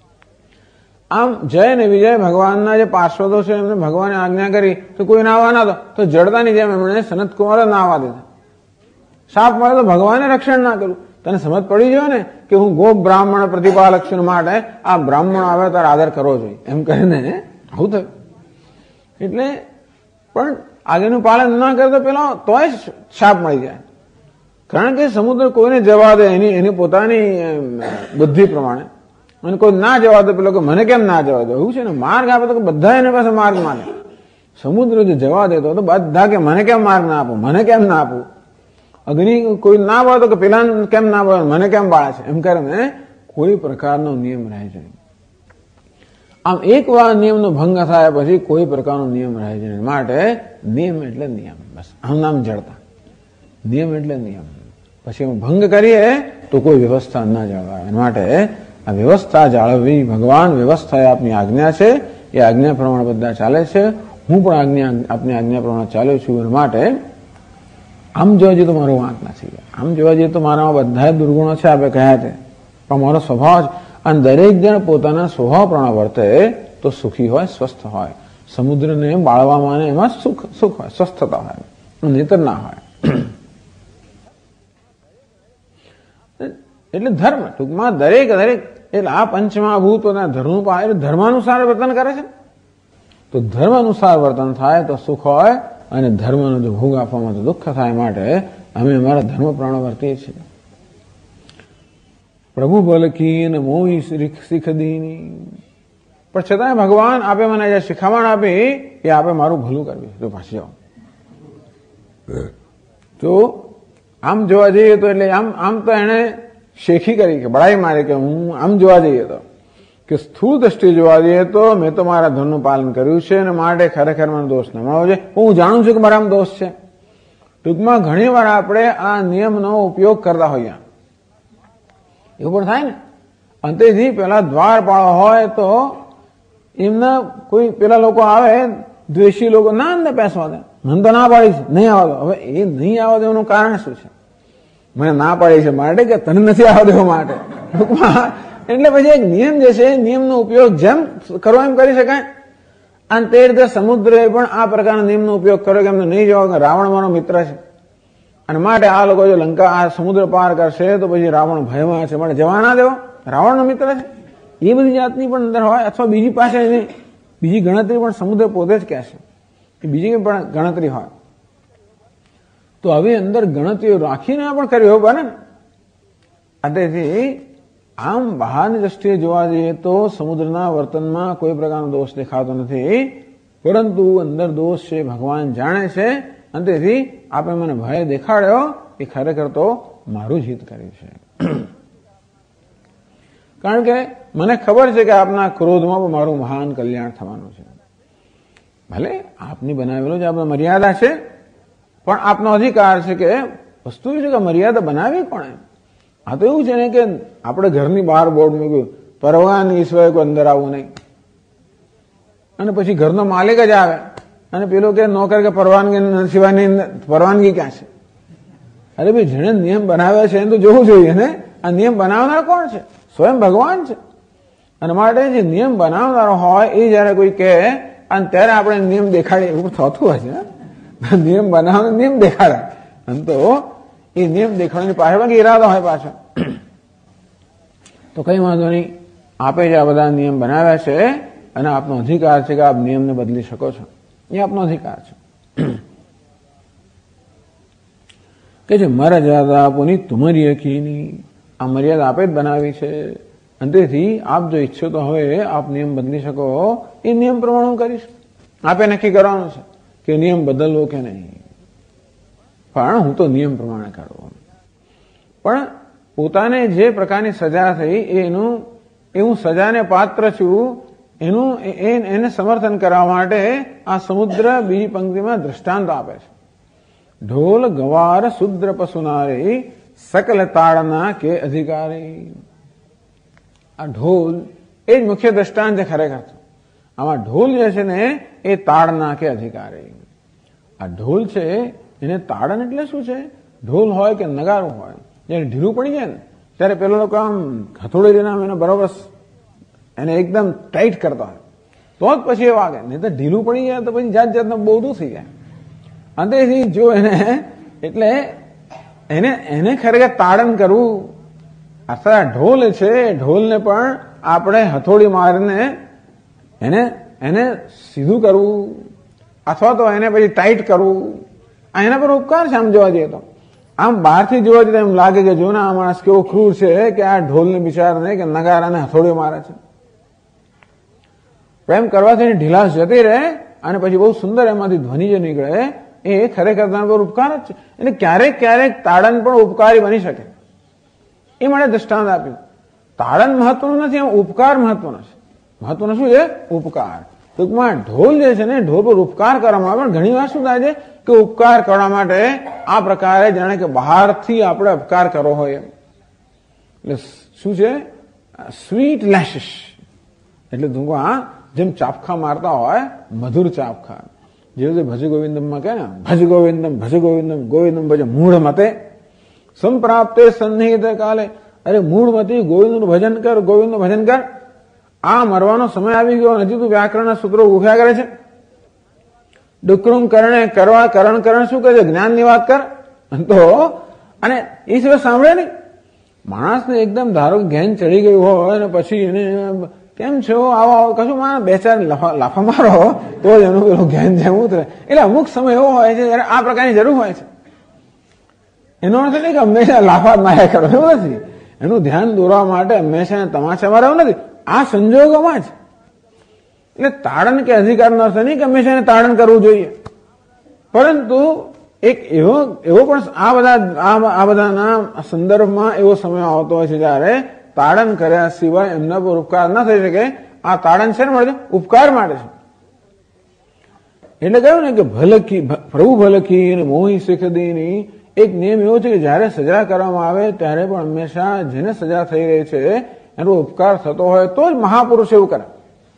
આમ જય ને વિજય ભગવાનના જે પાર્ષદો છે એમને ભગવાને આજ્ઞા કરી તો કોઈ નાવા ના દો, તો જડતાની જેમ એમણે સનત કુમારે નાવા દીધા. સાપ મળે તો ભગવાને રક્ષણ ના કર્યું. તને સમજ પડી જાય ને કે હું ગોપ બ્રાહ્મણ પ્રતિપાલક છું માટે આ બ્રાહ્મણ આવે તારે આદર કરવો જોઈએ એમ કરીને આવું થયું. એટલે પણ આગળનું પાલન ના કરે તો પેલો તોય શાપ મળી જાય. કારણ કે સમુદ્ર કોઈને જવા દે એની પોતાની બુદ્ધિ પ્રમાણે, અને કોઈ ના જવા દે પેલો કે મને કેમ ના જવા દે, એવું છે ને. માર્ગ આપે તો બધા એને પાસે માર્ગ માને. સમુદ્ર જો જવા દેતો તો બધા કે મને કેમ માર્ગ ના આપો, મને કેમ ના આપું. અગ્નિ કોઈ ના બાળે તો કે પેલા કેમ ના બાળે, મને કેમ બાળે છે, એમ કરીને કોઈ પ્રકારનો નિયમ રહે છે. આમ એક વાર નિયમનો ભંગ થાય પછી કોઈ પ્રકારનો નિયમ રહે છે. માટે નિયમ એટલે નિયમ, બસ આમ નામ જડતા. નિયમ એટલે નિયમ. પછી એમાં ભંગ કરીએ તો કોઈ વ્યવસ્થા ના જાળવાય. માટે આ વ્યવસ્થા જાળવવી, ભગવાન વ્યવસ્થા આપની આજ્ઞા છે, એ આજ્ઞા પ્રમાણે બધા ચાલે છે. હું પણ આપની આજ્ઞા પ્રમાણે ચાલ્યો છું. એના માટે આમ જોવા જઈએ તો મારો વાંક નથી. આમ જોવા જઈએ તો મારામાં બધા દુર્ગુણો છે આપણે કહ્યા તે, પણ મારો સ્વભાવ છે. અને દરેક જણ પોતાના સ્વભાવ પ્રમાણે વર્તે તો સુખી હોય, સ્વસ્થ હોય. સમુદ્રને બાળવામાં એમાં સુખ હોય, સ્વસ્થતા હોય, નહીતર ના હોય. એટલે ધર્મ ટૂંકમાં દરેક એટલે આ પંચમહાભૂત પોતાના ધર્મ ધર્માનુસાર વર્તન કરે છે. તો ધર્મ અનુસાર વર્તન થાય તો સુખ હોય, અને ધર્મનો જો ભોગ આપવામાં તો દુઃખ થાય. માટે અમે અમારા ધર્મ પ્રમાણે વર્તીએ છીએ. પ્રભુ બલકી ને મોઈ શીખ દીની, પણ છતાંય ભગવાન આપે મને જે શિખામણ આપી એ આપે મારું ભલું કરવી. તો પાછી જાઓ તો આમ જોવા જઈએ તો એટલે આમ તો એને શેખી કરી કે બડાઈ મારી કે હું આમ જોવા જઈએ તો કે સ્થૂળ દ્રષ્ટિએ જોવા જઈએ તો મેં તો મારા ધર્મનું પાલન કર્યું છે, અને માટે ખરેખર મને દોષ ન મળવો જોઈએ. હું જાણું છું કે મારામાં દોષ છે. ટૂંકમાં ઘણી વાર આપણે આ નિયમનો ઉપયોગ કરતા હોઈએ, એવું પણ થાય ને. અંતેથી પેલા દ્વારપાળ હોય તો એમના કોઈ પેલા લોકો આવે દ્વેષી લોકો, ના અંદર પેસવા દે, મને તો ના પાડી છે નહીં આવવા દો. હવે એ નહીં આવવા દેવાનું કારણ શું છે? મને ના પાડી છે માટે કે તને નથી આવવા દેવા માટે. એટલે પછી એક નિયમ જે છે, નિયમનો ઉપયોગ જેમ કરો એમ કરી શકાય. અને તે રીતે સમુદ્રએ પણ આ પ્રકારના નિયમનો ઉપયોગ કર્યો કે એમને નહીં જવા, રાવણ મારો મિત્ર છે, અને માટે આ લોકો જો લંકા આ સમુદ્ર પાર કરશે તો પછી રાવણ ભયમાં છે, માટે જવા ના દેવો. રાવણનો મિત્ર છે. એ બધી જાતની પણ અંદર હોય, અથવા બીજી પાસે બીજી ગણતરી પણ સમુદ્ર પોતે જ કહેશે, એ બીજી પણ ગણતરી હોય. તો હવે અંદર ગણતરીઓ રાખીને પણ કર્યો બને ને. તેથી આમ બહારની દ્રષ્ટિએ જોવા જઈએ તો સમુદ્રના વર્તનમાં કોઈ પ્રકારનો દોષ દેખાતો નથી, પરંતુ અંદર દોષ છે ભગવાન જાણે છે. અને તેથી આપણે મને ભય દેખાડ્યો એ ખરેખર તો મારું જ હિત કર્યું છે. કારણ કે મને ખબર છે કે આપના ક્રોધમાં પણ મારું મહાન કલ્યાણ થવાનું છે. ભલે આપની બનાવેલો જ આપણા મર્યાદા છે, પણ આપનો અધિકાર છે કે વસ્તુ એ છે કે મર્યાદા બનાવી કોણે. આ તો એવું છે ને કે આપણે ઘરની બહાર બોર્ડ મૂક્યું, પરવાનગી સિવાય કોઈ અંદર આવવું નહીં. અને પછી ઘરનો માલિક જ આવે અને પેલો કે નોકર કે પરવાનગી સિવાયની પરવાનગી ક્યાં છે? અરે ભાઈ, જેણે નિયમ બનાવ્યા છે એને તો જોવું જોઈએ ને. આ નિયમ બનાવનાર કોણ છે? સ્વયં ભગવાન છે. અને માટે જે નિયમ બનાવનારો હોય એ જયારે કોઈ કહે અને ત્યારે આપણે નિયમ દેખાડીએ, એવું થતું હોય છે. નિયમ બનાવવાનો નિયમ દેખાડે, અને તો એ નિયમ દેખાડવાની પાછળ ઈરાદો હોય પાછો. તો કઈ વાંધો નહીં, આપે જે આ બધા નિયમ બનાવ્યા છે અને આપનો અધિકાર છે કે આપ નિયમને બદલી શકો છો, એ આપનો અધિકાર છે. કે જે મર્યાદા આપોની તુમરી અખીની, આ મર્યાદા આપે જ બનાવી છે. અને તેથી આપ જો ઈચ્છો તો હવે આપ નિયમ બદલી શકો, એ નિયમ પ્રમાણે હું કરીશ. આપે નક્કી કરવાનું છે કે નિયમ બદલવો કે નહીં, પણ હું તો નિયમ પ્રમાણે કરું. પણ પોતાને જે પ્રકારની સજા થઈ એ હું સજાને પાત્ર છું એને સમર્થન કરવા માટે આ સમુદ્ર બીજી પંક્તિમાં દ્રષ્ટાંત આપે છે. ઢોલ ગવાર શુદ્ર પશુનારી સકલ તાળના કે અધિકારી. આ ઢોલ એ જ મુખ્ય દ્રષ્ટાંત છે ખરેખર. આમાં ઢોલ જે છે ને એ તાળના કે અધિકારી. આ ઢોલ છે એને તાળન એટલે શું છે? ઢોલ હોય કે નગારું હોય, જયારે ઢીલું પડી જાય ને ત્યારે પેલો લોકો આમ હથોડી લઈને એને બરોબર એને એકદમ ટાઈટ કરતા હોય તો જ પછી એ વાગે, નહીં તો ઢીલું પડી જાય તો પછી જાત જાતનું બહુ થઈ જાય. અંતેથી જો એને એટલે એને ખરેખર તાડન કરવું. અથવા ઢોલ છે, ઢોલને પણ આપણે હથોડી મારીને એને સીધું કરવું અથવા તો એને પછી ટાઈટ કરવું, આ એના પર ઉપકાર છે આમ જોવા જઈએ તો. આમ બહારથી જોવા જઈએ એમ લાગે કે જો ને આ માણસ કેવો ક્રૂર છે કે આ ઢોલને બિચારાને કે નગારાને હથોડીઓ મારે છે. પ્રેમ કરવાથી એની ઢીલાશ જતી રહે અને પછી બહુ સુંદર એમાંથી ધ્વનિ જે નીકળે એ ખરેખર તેના પર ઉપકાર જ છે. એટલે ક્યારેક ક્યારેક તાડન પણ ઉપકારી બની શકે એ માટે દ્રષ્ટાંત આપ્યું. તાડન મહત્વનું નથી, એમ ઉપકાર મહત્વનો છે. મહત્વનું શું છે? ઉપકાર. ટૂંકમાં ઢોલ જે છે ને, ઢોલ પર ઉપકાર કરવામાં આવે. પણ ઘણી વાર શું થાય છે કે ઉપકાર કરવા માટે આ પ્રકારે જાણે કે બહારથી આપણે ઉપકાર કરવો હોય એમ. એટલે શું છે? સ્વીટ લેશિસ, એટલે ટૂંકમાં જેમ ચાપખા મારતા હોય, મધુર ચાપખા. જેવું તે ભજ ગોવિંદમમાં કહે ને, ભજ ગોવિંદમ ભજ ગોવિંદમ ગોવિંદમ ભજ મૂળ મતે સંપ્રાપ્તે સન્નિહિત કાલે. અરે મૂળ મતી ગોવિંદનું ભજન કર, ગોવિંદનું ભજન કર. આ મરવાનો સમય આવી ગયો, હજી તું વ્યાકરણના સૂત્રો ઉભ્યા કરે છે. ડુકરું કરણે કરવા, કરણ શું કહે છે? જ્ઞાનની વાત કર. તો અને એ સિવાય સાંભળે નહીં. માણસને એકદમ ધારો ઘેન ચડી ગયું હોય અને પછી એને કેમ છો આવો કશું માં બે ચાર લાફા મારો તો જ એનું પેલું ઘેન જેમ ઉતરે. એટલે અમુક સમય એવો હોય છે જયારે આ પ્રકારની જરૂર હોય છે. એનો અર્થ નહીં કે હંમેશા લાફા માર્યા કરો, એવું નથી. એનું ધ્યાન દોરવા માટે હંમેશા તમાશા મારવા નથી, આ સંજોગોમાં જ. એટલે તાડન કે અધિકારનો અર્થ નહીં કે હંમેશા એને તાડન કરવું જોઈએ, પરંતુ એક એવો પણ આ બધાના સંદર્ભમાં એવો સમય આવતો હોય છે જયારે તાડન કર્યા સિવાય એમના પર ઉપકાર ન થઈ શકે. આ તાડન છે ને મળે ઉપકાર માટે છે. એટલે કહ્યું ને કે ભલકી પ્રભુ ભલકી અને મોહી શીખ દીની એક નિયમ એવો છે કે જયારે સજા કરવામાં આવે ત્યારે પણ હંમેશા જેને સજા થઈ રહી છે એનો ઉપકાર થતો હોય તો જ મહાપુરુષ એવું કરે.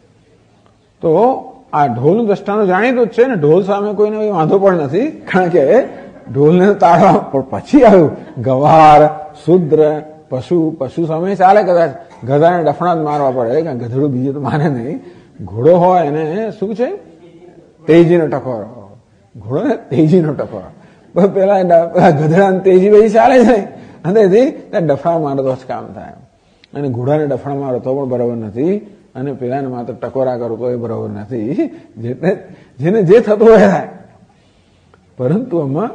તો આ ઢોલનું દ્રષ્ટાંત જાણીતું જ છે ને, ઢોલ સામે કોઈને વાંધો પણ નથી, કારણ કે ઢોલને તાળવા. પણ પછી આવ્યું ગવાર, શુદ્ર, પશુ સામે ચાલે કદાચ. ગધાને ડફણા જ મારવા પડે, કારણ ગધેડું બીજું તો માને નહીં. ઘોડો હોય એને શું છે? તેજીનો ટકોરો. ઘોડો ને તેજીનો ટકોરો. પેલા ગધેડા તેજી બધી ચાલે છે અને ત્યાં ડફડા મારો તો જ કામ થાય. અને ઘોડાને ડફડા મારો તો પણ બરાબર નથી, અને પેલાને માત્ર ટકોરા કરો તો એ બરાબર નથી. જેને જે થતું હોય થાય. પરંતુ આમાં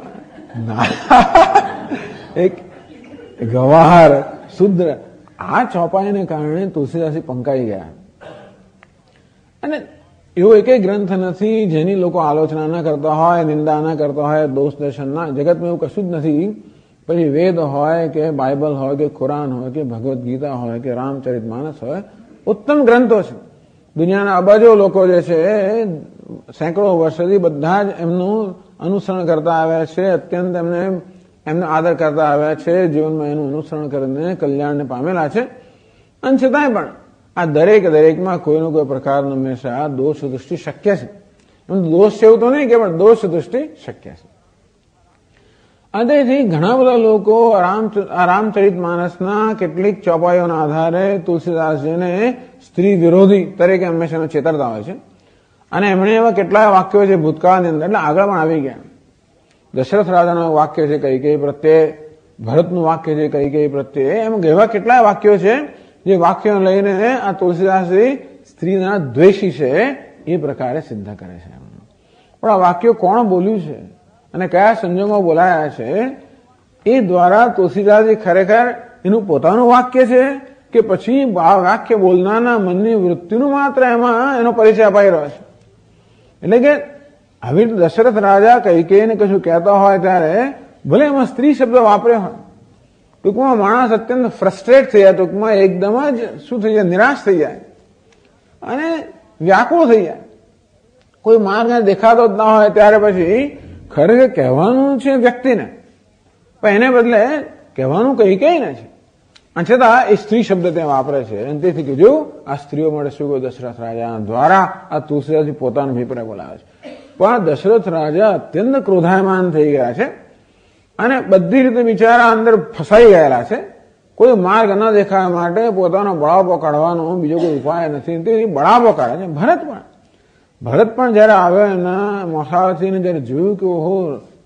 એક ગવાર, શુદ્ર, આ ચોપાઈને કારણે તુલસીદાસજી પંકાઈ ગયા. અને એવો એક ગ્રંથ નથી જેની લોકો આલોચના ના કરતા હોય, નિંદા ના કરતા હોય, દોષ દર્શન ના. જગતમાં એવું કશું જ નથી. પછી વેદ હોય કે બાઇબલ હોય કે કુરાન હોય કે ભગવદ્ ગીતા હોય કે રામચરિત માનસ હોય, ઉત્તમ ગ્રંથો છે. દુનિયાના અબજો લોકો જે છે સેંકડો વર્ષથી બધા જ એમનું અનુસરણ કરતા આવ્યા છે, અત્યંત એમનો આદર કરતા આવ્યા છે, જીવનમાં એનું અનુસરણ કરીને કલ્યાણને પામેલા છે. અને છતાંય પણ આ દરેકમાં કોઈનો કોઈ પ્રકારનો હંમેશા દોષ દૃષ્ટિ શક્ય છે. દોષ છે એવું તો નહીં કે, પણ દોષ દૃષ્ટિ શક્ય છે. તેથી ઘણા બધા લોકો રામચરિત માનસના કેટલીક ચોપાઈઓના આધારે તુલસીદાસજીને સ્ત્રી વિરોધી તરીકે હંમેશા ચેતરતા હોય છે. અને એમણે એવા કેટલાય વાક્યો છે ભૂતકાળની અંદર, એટલે આગળ પણ આવી ગયા. દશરથ રાજાનું વાક્ય છે કૈકેયી પ્રત્યે, ભરતનું વાક્ય છે કૈકેયી પ્રત્યે, એમ એવા કેટલાય વાક્યો છે જે વાક્યો લઈને આ તુલસીદાસજી સ્ત્રીના દ્વેષી છે એ પ્રકારે સિદ્ધ કરે છે. પણ આ વાક્યો કોણ બોલ્યું છે અને કયા સંજોગોમાં બોલાયા છે એ દ્વારા તુલસીદાસજી ખરેખર એનું પોતાનું વાક્ય છે કે પછી વાક્ય બોલનારના મનની વૃત્તિનું માત્ર એમાં એનો પરિચય અપાઈ રહ્યો છે. એટલે કે આવી દશરથ રાજા કૈકેયીને કશું કહેતા હોય ત્યારે ભલે એમાં સ્ત્રી શબ્દ વાપર્યો હોય, ટૂંકમાં માણસ અત્યંત ફ્રસ્ટ્રેટ થઈ જાય, ટૂંકમાં એકદમ જ શું થઈ જાય, નિરાશ થઈ જાય અને વ્યાકુળ થઈ જાય. કોઈ માર્ગ દેખાતો જ ના હોય ત્યારે પછી ખરેખર કહેવાનું છે વ્યક્તિને, પણ એને બદલે કહેવાનું કૈકેયીને છે. અને છતાં એ સ્ત્રી શબ્દ ત્યાં વાપરે છે. અને તેથી કીધું આ સ્ત્રીઓ માટે શું કહ્યું દશરથ રાજા દ્વારા આ તુલસીદાસજી પોતાનો અભિપ્રાય બોલાવે છે. પણ દશરથ રાજા અત્યંત ક્રોધાયમાન થઈ ગયા છે અને બધી રીતે બિચારા અંદર ફસાઈ ગયેલા છે. કોઈ માર્ગ ન દેખાવા માટે પોતાનો બળાપો કાઢવાનો બીજો કોઈ ઉપાય નથી, તેથી બળાપો કાઢે છે. ભરત પણ જયારે આવ્યો એના મોસાળથી જયારે જોયું કે ઓહો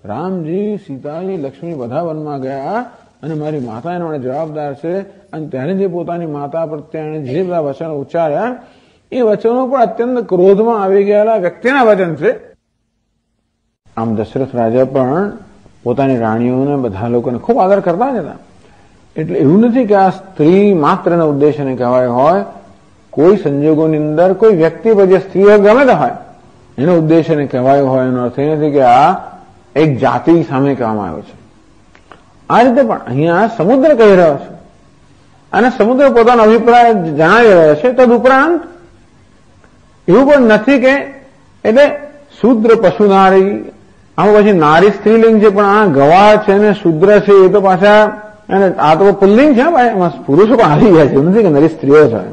રામજી, સીતાજી, લક્ષ્મી બધા વનમાં ગયા અને મારી માતા એના માટે જવાબદાર છે. અને ત્યારે જે પોતાની માતા પ્રત્યે જે બધા વચનો ઉચ્ચાર્યા એ વચનો પણ અત્યંત ક્રોધમાં આવી ગયેલા વ્યક્તિના વચન છે. આમ દશરથ રાજા પણ પોતાની રાણીઓને બધા લોકોને ખૂબ આદર કરતા જ હતા. એટલે એવું નથી કે આ સ્ત્રી માત્રના ઉદ્દેશ્યને કહેવાય હોય. કોઈ સંજોગોની અંદર કોઈ વ્યક્તિ પર જે સ્ત્રીઓ ગમે તે હોય એનો ઉદ્દેશ્યને કહેવાયો હોય એનો અર્થ એ નથી કે આ એક જાતિ સામે કહેવામાં આવ્યો છે. આ રીતે પણ અહીંયા સમુદ્ર કહી રહ્યો છે અને સમુદ્ર પોતાનો અભિપ્રાય જણાવી રહ્યો છે. તદુપરાંત એવું પણ નથી કે એટલે શુદ્ર પશુ નારી, આમાં પછી નારી સ્ત્રીલિંગ છે પણ આ ગવા છે ને શુદ્ર છે એ તો પાછા અને આ તો પુલ્લિંગ છે. એમાં પુરુષો પણ આવી ગયા છે, એવું નથી કે નરી સ્ત્રીઓ છે.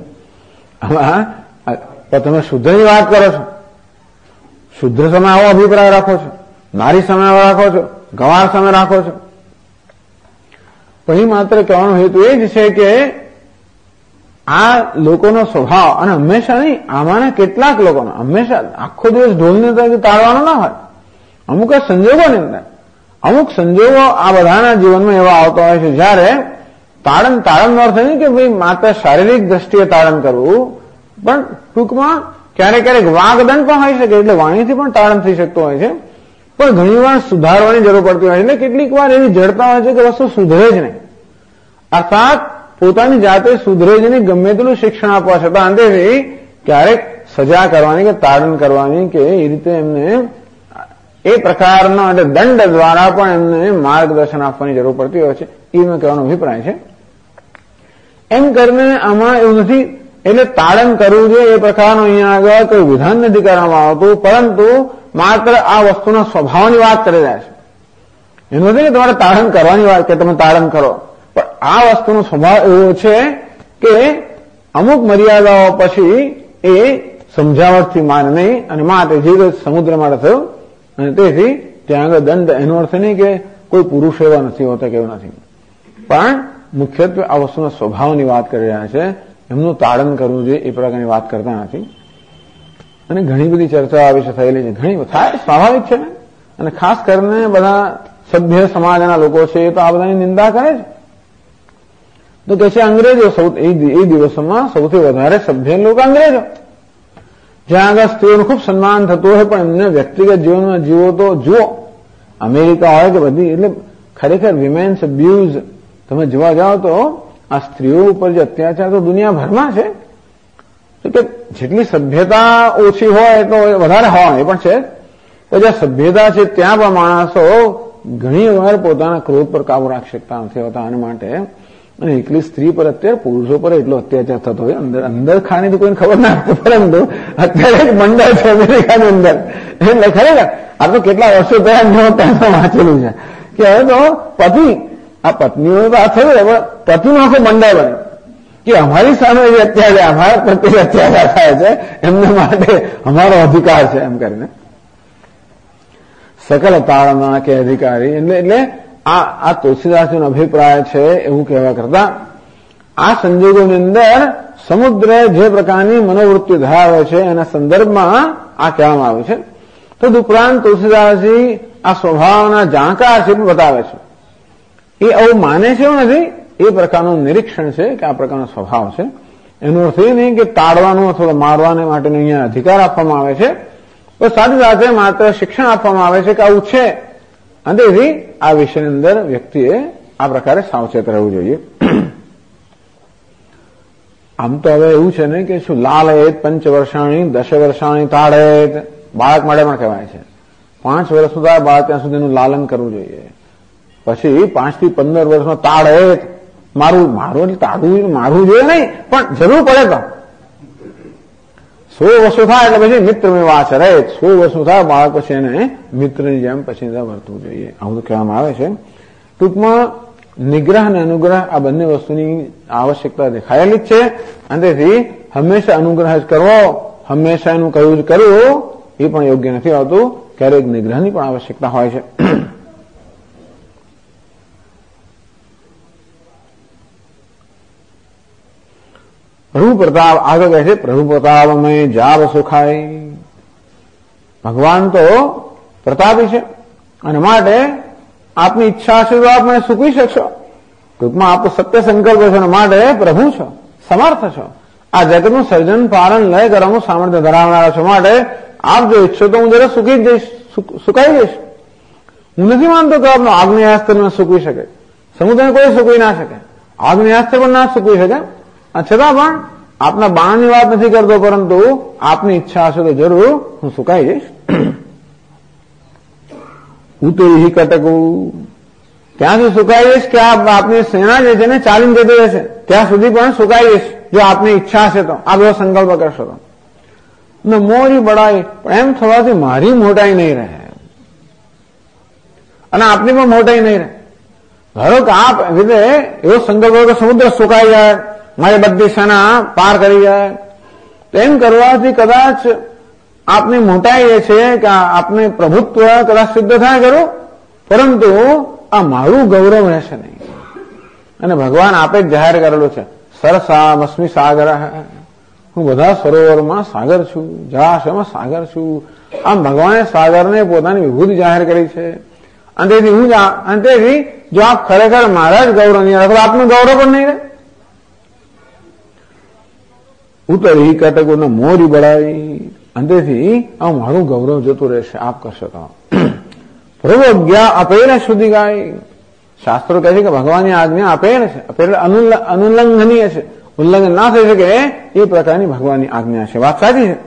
તમે શુદ્ધની વાત કરો છો, શુદ્ધ સામે આવો અભિપ્રાય રાખો છો, નારી સામે રાખો છો, ગવાર સામે રાખો છો. પછી માત્ર કહેવાનો હેતુ એ જ છે કે આ લોકોનો સ્વભાવ, અને હંમેશા નહીં, આમાંના કેટલાક લોકોનો હંમેશા આખો દિવસ ઢોલને તાળવાનો ના હોય. અમુક સંજોગોની અંદર અમુક સંજોગો આ બધાના જીવનમાં એવા આવતા હોય છે જયારે તાળનનો અર્થ નહીં કે ભાઈ માત્ર શારીરિક દ્રષ્ટિએ તાળન કરવું, પણ ટૂંકમાં ક્યારેક ક્યારેક વાગદંડ પણ હોઈ શકે, એટલે વાણીથી પણ તાળન થઈ શકતું હોય છે. પણ ઘણી વાર સુધારવાની જરૂર પડતી હોય છે. એટલે કેટલીક વાર એવી જડતા હોય છે કે વસ્તુ સુધરે જ નહીં, અર્થાત પોતાની જાતે સુધરે જ નહીં, ગમે તેટલું શિક્ષણ આપવા છતાં અંતેથી ક્યારેક સજા કરવાની કે તાડન કરવાની કે એ રીતે એમને એ પ્રકારના એટલે દંડ દ્વારા પણ એમને માર્ગદર્શન આપવાની જરૂર પડતી હોય છે. એ મેં કહેવાનો અભિપ્રાય છે. એમ કરીને આમાં એવું નથી, એટલે તાડન કરવું જોઈએ એ પ્રકારનું અહીંયા આગળ કોઈ વિધાન નથી કરવામાં આવતું, પરંતુ માત્ર આ વસ્તુના સ્વભાવની વાત કરી રહ્યા છે. એનું નથી કે તમારે તાડન કરવાની વાત કે તમે તાડન કરો, પણ આ વસ્તુનો સ્વભાવ એવો છે કે અમુક મર્યાદાઓ પછી એ સમજાવટથી માન નહીં, અને માટે જે સમુદ્ર માટે થયું અને તેથી ત્યાં આગળ દંડ. એનો અર્થ નહીં કે કોઈ પુરુષ એવા નથી હોતા કે એવું નથી, પણ મુખ્યત્વે આ વસ્તુના સ્વભાવની વાત કરી રહ્યા છે. એમનું તાડન કરવું જોઈએ એ પ્રકારની વાત કરતા નથી. અને ઘણી બધી ચર્ચા આ વિશે થયેલી છે, ઘણી થાય સ્વાભાવિક છે. અને ખાસ કરીને બધા સભ્ય સમાજના લોકો છે એ તો આ બધાની નિંદા કરે છે. તો કે છે અંગ્રેજો એ દિવસોમાં સૌથી વધારે સભ્ય લોકો અંગ્રેજો, જ્યાં આગળ સ્ત્રીઓનું ખૂબ સન્માન થતું હોય પણ એમને વ્યક્તિગત જીવનમાં જીવો તો જુઓ. અમેરિકા હોય કે બધી, એટલે ખરેખર વિમેન્સ અબ્યુઝ તમે જોવા જાઓ તો આ સ્ત્રીઓ ઉપર જે અત્યાચાર તો દુનિયાભરમાં છે. તો કે જેટલી સભ્યતા ઓછી હોય એટલો વધારે હોય એ પણ છે. તો જ્યાં સભ્યતા છે ત્યાં પણ માણસો ઘણી વાર પોતાના ક્રોધ પર કાબુ રાખી શકતા નથી હોતા. આના માટે અને એકલી સ્ત્રી પર અત્યારે પુરુષો પર એટલો અત્યાચાર થતો હોય, અંદર ખાની તો કોઈને ખબર ના પડે, પરંતુ અત્યારે એક મંડળ છે અમેરિકાની અંદર, એટલે ખરેખર આ તો કેટલા વર્ષો પહેલા ત્યાં વાંચેલું છે કે હવે તો પતિ આ પત્નીઓ તો આ થયું પણ પતિનું આખું મંડળ બને કે અમારી સામે જે અત્યાચાર, અમારા પ્રત્યે અત્યાચાર થાય છે એમના માટે અમારો અધિકાર છે એમ કરીને સકલ તાળના કે અધિકારી. એટલે આ તુલસીદાસનો અભિપ્રાય છે એવું કહેવા કરતા આ સંજોગોની અંદર સમુદ્ર જે પ્રકારની મનોવૃત્તિ ધરાવે છે એના સંદર્ભમાં આ કહેવામાં આવ્યું છે. તદુપરાંત તુલસીદાસજી આ સ્વભાવના જાણકાર છે પણ બતાવે છે. એ આવું માને છે એવું નથી, એ પ્રકારનું નિરીક્ષણ છે કે આ પ્રકારનો સ્વભાવ છે. એનો અર્થ એ નહીં કે તાડવાનું અથવા મારવાને માટેનો અહીંયા અધિકાર આપવામાં આવે છે, તો સાથે સાથે માત્ર શિક્ષણ આપવામાં આવે છે કે આવું છે. અને તેથી આ વિષયની અંદર વ્યક્તિએ આ પ્રકારે સાવચેત રહેવું જોઈએ. આમ તો હવે એવું છે ને કે શું લાલયેત 5 વર્ષાણી 10 વર્ષાણી તાડેત, બાળક માટે પણ કહેવાય છે 5 વર્ષ સુધી બાળક ત્યાં સુધીનું લાલન કરવું જોઈએ. પછી 5 થી 15 વર્ષનો તાડેત, મારવું એટલે તાડવું મારવું જોઈએ નહીં, પણ જરૂર પડે તો 100 વર્ષો થાય એટલે પછી મિત્ર મેં વાચરે, 100 વર્ષો થાય બાળક પછી એને મિત્રની જેમ પછી વર્તવું જોઈએ, આવું તો કહેવામાં આવે છે. ટૂંકમાં નિગ્રહ અને અનુગ્રહ આ બંને વસ્તુની આવશ્યકતા દેખાયેલી જ છે. અને તેથી હંમેશા અનુગ્રહ જ કરવો, હંમેશા એનું કહ્યું જ કરવું એ પણ યોગ્ય નથી હોતું. ક્યારેક નિગ્રહની પણ આવશ્યકતા હોય છે. પ્રભુ પ્રતાપ આગળ કહે છે, પ્રભુ પ્રતાપ મેં જાવ સુખાય. ભગવાન તો પ્રતાપી છે અને માટે આપની ઈચ્છા હશે તો આપ મને સૂકવી શકશો. ટૂંકમાં આપ સત્ય સંકલ્પ છો અને માટે પ્રભુ છો, સમર્થ છો. આ જગતનું સર્જન પાલન લય કરવાનું સામર્થ્ય ધરાવનારા છો. માટે આપ જો ઈચ્છો તો હું જરા સુકાઈ જઈશ. હું નથી માનતો કે આપનો આગ્નેયાસ્ત્ર ને સૂકવી શકે. સમુદ્રને કોઈ સૂકવી ના શકે, આગ્નેયાસ્ત્ર પણ ના સૂકવી શકે. છતાં પણ આપના બાણની વાત નથી કરતો, પરંતુ આપની ઈચ્છા હશે તો જરૂર હું સુકાઈ જઈશ. ઉતરી કટકું, ત્યાંથી સુકાઈ જઈશ કે આપની સેના જે છે ને ચાલીને જતી રહેશે ત્યાં સુધી પણ સુકાઈ જઈશ જો આપની ઈચ્છા હશે તો. આપ એવો સંકલ્પ કરશો તો. મોરી બડાઈ, પણ એમ થવાથી મારી મોટાઈ નહીં રહે અને આપની પણ મોટાઈ નહીં રહે. ધારો કે આપ રીતે એવો સંકલ્પ કે સમુદ્ર સુકાઈ જાય, મારી બધી સેના પાર કરી જાય, તો એમ કરવાથી કદાચ આપની મોટાઈ એ છે કે આપને પ્રભુત્વ કદાચ સિદ્ધ થાય ખરું, પરંતુ આ મારું ગૌરવ રહેશે નહીં. અને ભગવાન આપે જ જાહેર કરેલું છે, સરસામસ્મિ સાગર, હું બધા સરોવરમાં સાગર છું, જળાશયમાં સાગર છું. આમ ભગવાને સાગરને પોતાની વિભૂતિ જાહેર કરી છે. અને તેથી જો આપ ખરેખર મારા જ ગૌરવ નહીં રાખો, આપનું ગૌરવ પણ નહીં રહે. ઉતરી કટકો ને મોરી બળાવી, અંતેથી આ મારું ગૌરવ જતું રહેશે આપ કરશો તો. પ્રભુ આજ્ઞા આપેલ સુધી ગાય. શાસ્ત્રો કહે છે કે ભગવાનની આજ્ઞા આપેલ છે, આપેલ અનુલ્લંઘનીય છે, ઉલ્લંઘન ના થઈ શકે એ પ્રકારની ભગવાનની આજ્ઞા છે. વાત સાચી છે.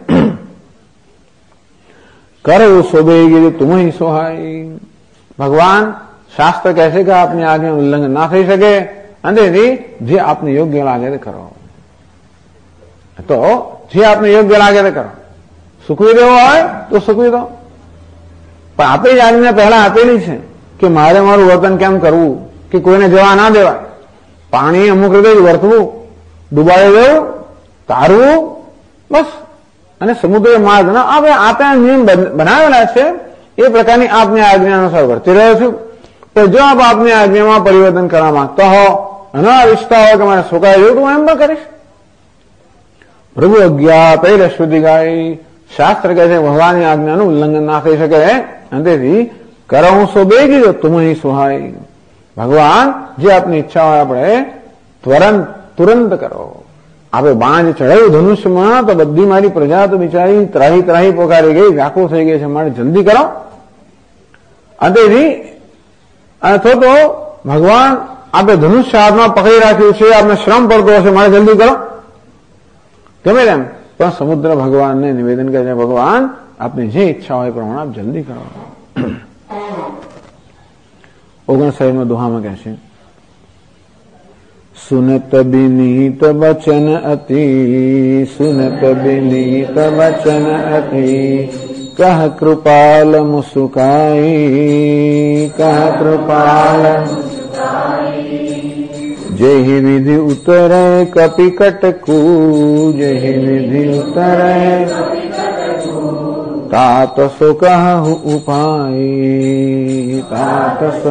કરો શોભે ગીરી તુમ સોહાય. ભગવાન શાસ્ત્ર કહે છે કે આપની આજ્ઞા ઉલ્લંઘન ના થઈ શકે, અંતેથી જે આપને યોગ્ય લાગે તે કરો. તો જે આપને યોગ્ય લાગે તે કરો. સૂકવી દેવો હોય તો સૂકવી દો, પણ આપણી જ આજ્ઞા પહેલા આપેલી છે કે મારે મારું વર્તન કેમ કરવું, કે કોઈને જવા ના દેવાય, પાણી અમુક રીતે જ વર્તવું, ડુબાડી દેવું, તારવું, બસ. અને સમુદ્ર માર્ગ આપે નિયમ બનાવેલા છે એ પ્રકારની આપની આજ્ઞા અનુસાર વર્તી રહ્યો છું. તો જો આપ આપની આજ્ઞામાં પરિવર્તન કરવા માંગતા હો અને આ ઈચ્છતા હોય કે મારે સુકાઈ જવું, તો હું એમ પણ કરીશ. પ્રભુ આજ્ઞા પહેલે સુધી ગાય. શાસ્ત્ર કહે છે ભગવાનની આજ્ઞાનું ઉલ્લંઘન ના થઈ શકે, અંતેથી કરો હું સો બેગી દો તુમ સુહાય. ભગવાન જે આપની ઈચ્છા હોય આપણે તુરંત કરો. આપણે બાણ ચડાવ્યું ધનુષ્યમાં તો બધી મારી પ્રજા તો બિચારી ત્રાહી પોકારી ગઈ, વ્યાકુળ થઈ ગઈ છે, મારે જલ્દી કરો. અંતેથી અથવા તો ભગવાન આપણે ધનુષ્ય હાથમાં પકડી રાખ્યું છે, આપણે શ્રમ પડતો હશે, મારે જલ્દી કરો. ગમે તેમ પણ સમુદ્ર ભગવાનને નિવેદન કરે છે, ભગવાન આપની જે ઈચ્છા હોય પ્રમાણે આપ જલ્દી કરો. 59માં દોહામાં કહે છે, સુનત બિનીત વચન અતિ, સુનત બિનીત વચન અતિ, કહ કૃપાલ મુસુકાઈ, કહ કૃપાલ જેહી વિધિ ઉતરે કપી કટકુ, જેહી વિધિ ઉતરે તાત સો કહુ ઉપાય, તાત સો.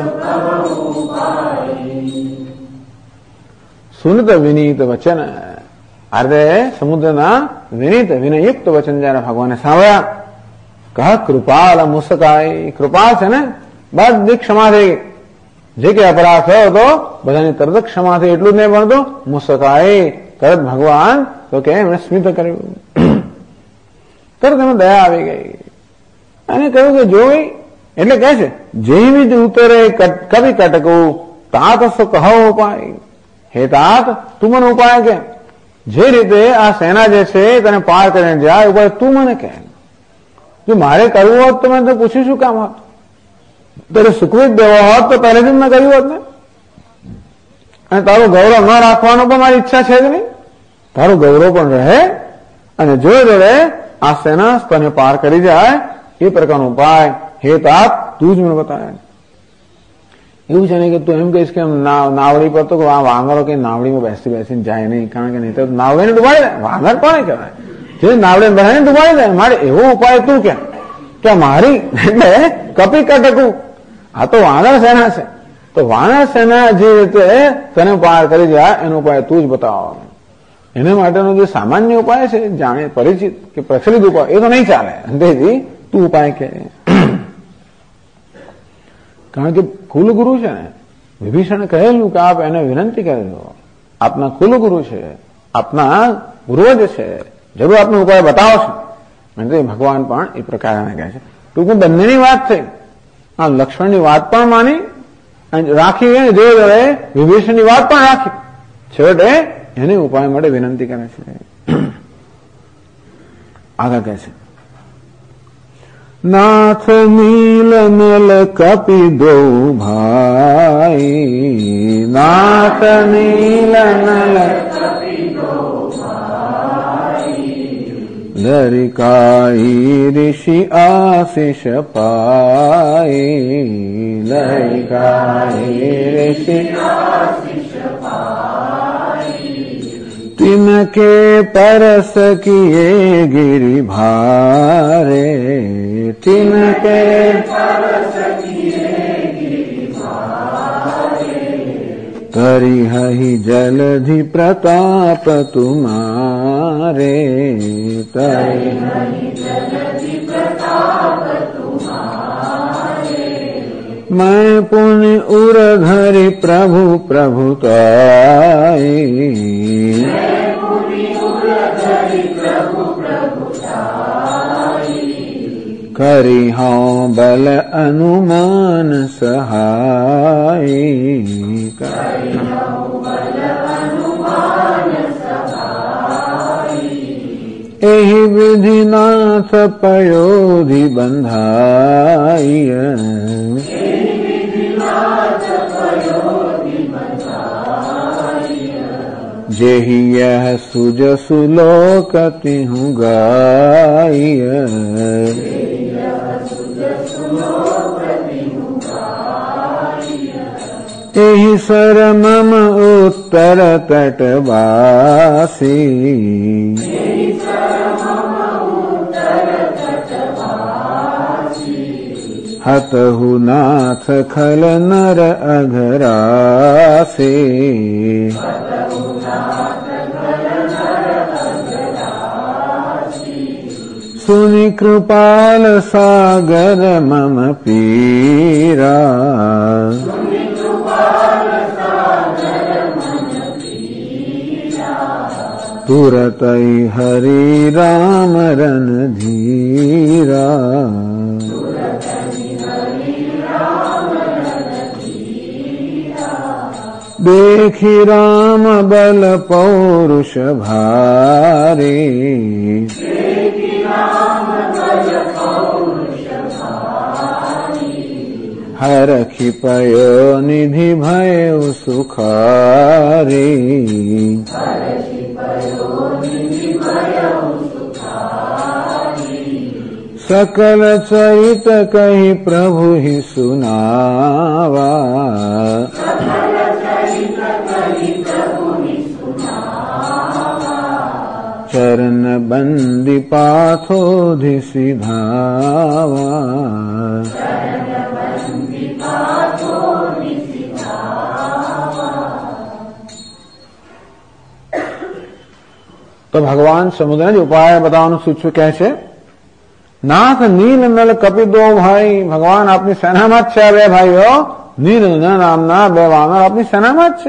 સુનત વિનીત વચન, અરે સમુદ્રના વિનયુક્ત વચન જયારે ભગવાને સાંભળ્યા, કહ કૃપાલ મુસકાય. કૃપા છે ને બધી ક્ષમા થઈ ગઈ, જે કે અપરાધ થયો હતો બધાની તરત ક્ષમા થઈ. એટલું જ નહીં પણ તો મુસકાય, તરત ભગવાન તો કે એમણે સ્મિત કર્યું, તરત એમાં દયા આવી ગઈ અને કહ્યું કે જોઈ. એટલે કહે છે જેવી જ ઉતરે કવિ કટકું તાત સો કહો ઉપાય. હે તાત તું મને ઉપાય કે, જે રીતે આ સેના જે છે તને પાર કરીને જાય, ઉપાય તું મને કે. જો મારે કરવું હોત તો મેં તો પૂછ્યું શું કામ હોત, તારે સૂકવી જ દેવો હોત તો પહેલેથી જ મેં કર્યું હોત ને. અને તારું ગૌરવ ન રાખવાનો પણ મારી ઈચ્છા છે જ નહીં. તારું ગૌરવ પણ રહે અને જોડે જોડે આ સેના તને પાર કરી જાય એ પ્રકારનો ઉપાય હે તાત તું જ મને બતાવે. એવું છે ને કે તું એમ કહીશ કે નાવડી પર તો આ વાંગરો કે નાવડીમાં બેસીને જાય નહીં, કારણ કે નહીં તો નાવડીને ડુબાડી દે. વાંગર કોને કહેવાય? જે નાવડીને બેસીને ડુબાડી દે. મારે એવો ઉપાય તું કે મારી એટલે કપી કટકું. આ તો વાનર સેના છે, તો વાનર સેના જે રીતે તને પાર કરી જાય એનો ઉપાય તું જ બતાવો. એના માટેનો જે સામાન્ય ઉપાય છે, જાણે પરિચિત કે પ્રચલિત ઉપાય, એ તો નહીં ચાલે. તેથી તું ઉપાય કે. કારણ કે કુલગુરુ છે ને, વિભીષણે કહેલું કે આપ એને વિનંતી કરજો, આપના કુલગુરુ છે, આપના પૂર્વજ છે, જરૂર આપનો ઉપાય બતાવશે. એટલે ભગવાન પણ એ પ્રકારના કહે છે. ટૂંકમાં બંનેની વાત થઈ. આ લક્ષ્મણની વાત પણ માની રાખી, જોડે જોડે વિભીષણની વાત પણ રાખી. છેવટે એને ઉપાય માટે વિનંતી કરે છે. આગળ કહે છે, નાથ નીલ નલ કપી દો ભાઈ, નાથ નીલ નલ કપી દો ભાઈ, લરિકાઈ ઋષિ આશિષ પાઈ, લરિકાઈ ઋષિ આશિષ પાઈ, तिनके परस किए गिरि भारे, तिनके परस किए गिरि भारे, तरिहहि जलधि प्रताप तुम्हारे, तरिहहि जलधि प्रताप तुम्हारे, मैं पुण्य उर धरि प्रभु प्रभुताई, करी हूँ बल अनुमान सहाय, करी हूँ बल अनुमान सहाय, एहि विधि नाथ पयोधि बंधाय, एहि विधि नाथ पयोधि बंधाय, जेहि यह सुज सुलोकति हूँ गाय, एहि सर मम उत्तर तटवासी, हतहु नाथ खल नर अघरासी, सुनि कृपाल सागर मम पीरा, तुरतै हरि राम रन धीरा, देखि राम बल पौरुष भारी, हरखि पयो निधि भयो सुखारी, सकल चरित कहि प्रभु ही सुनावा, चरण बंदी पाथोधि सिधावा, તો ભગવાન સમુદ્રને જ ઉપાય બતાવવાનું સૂચવે કહે છે, નાથ નીલ નલ કપી દો ભાઈ, ભગવાન આપની સેનામાં જ છે. બે ભાઈઓ નીલ નલ નામના બે વાનર આપની સેનામાં જ છે.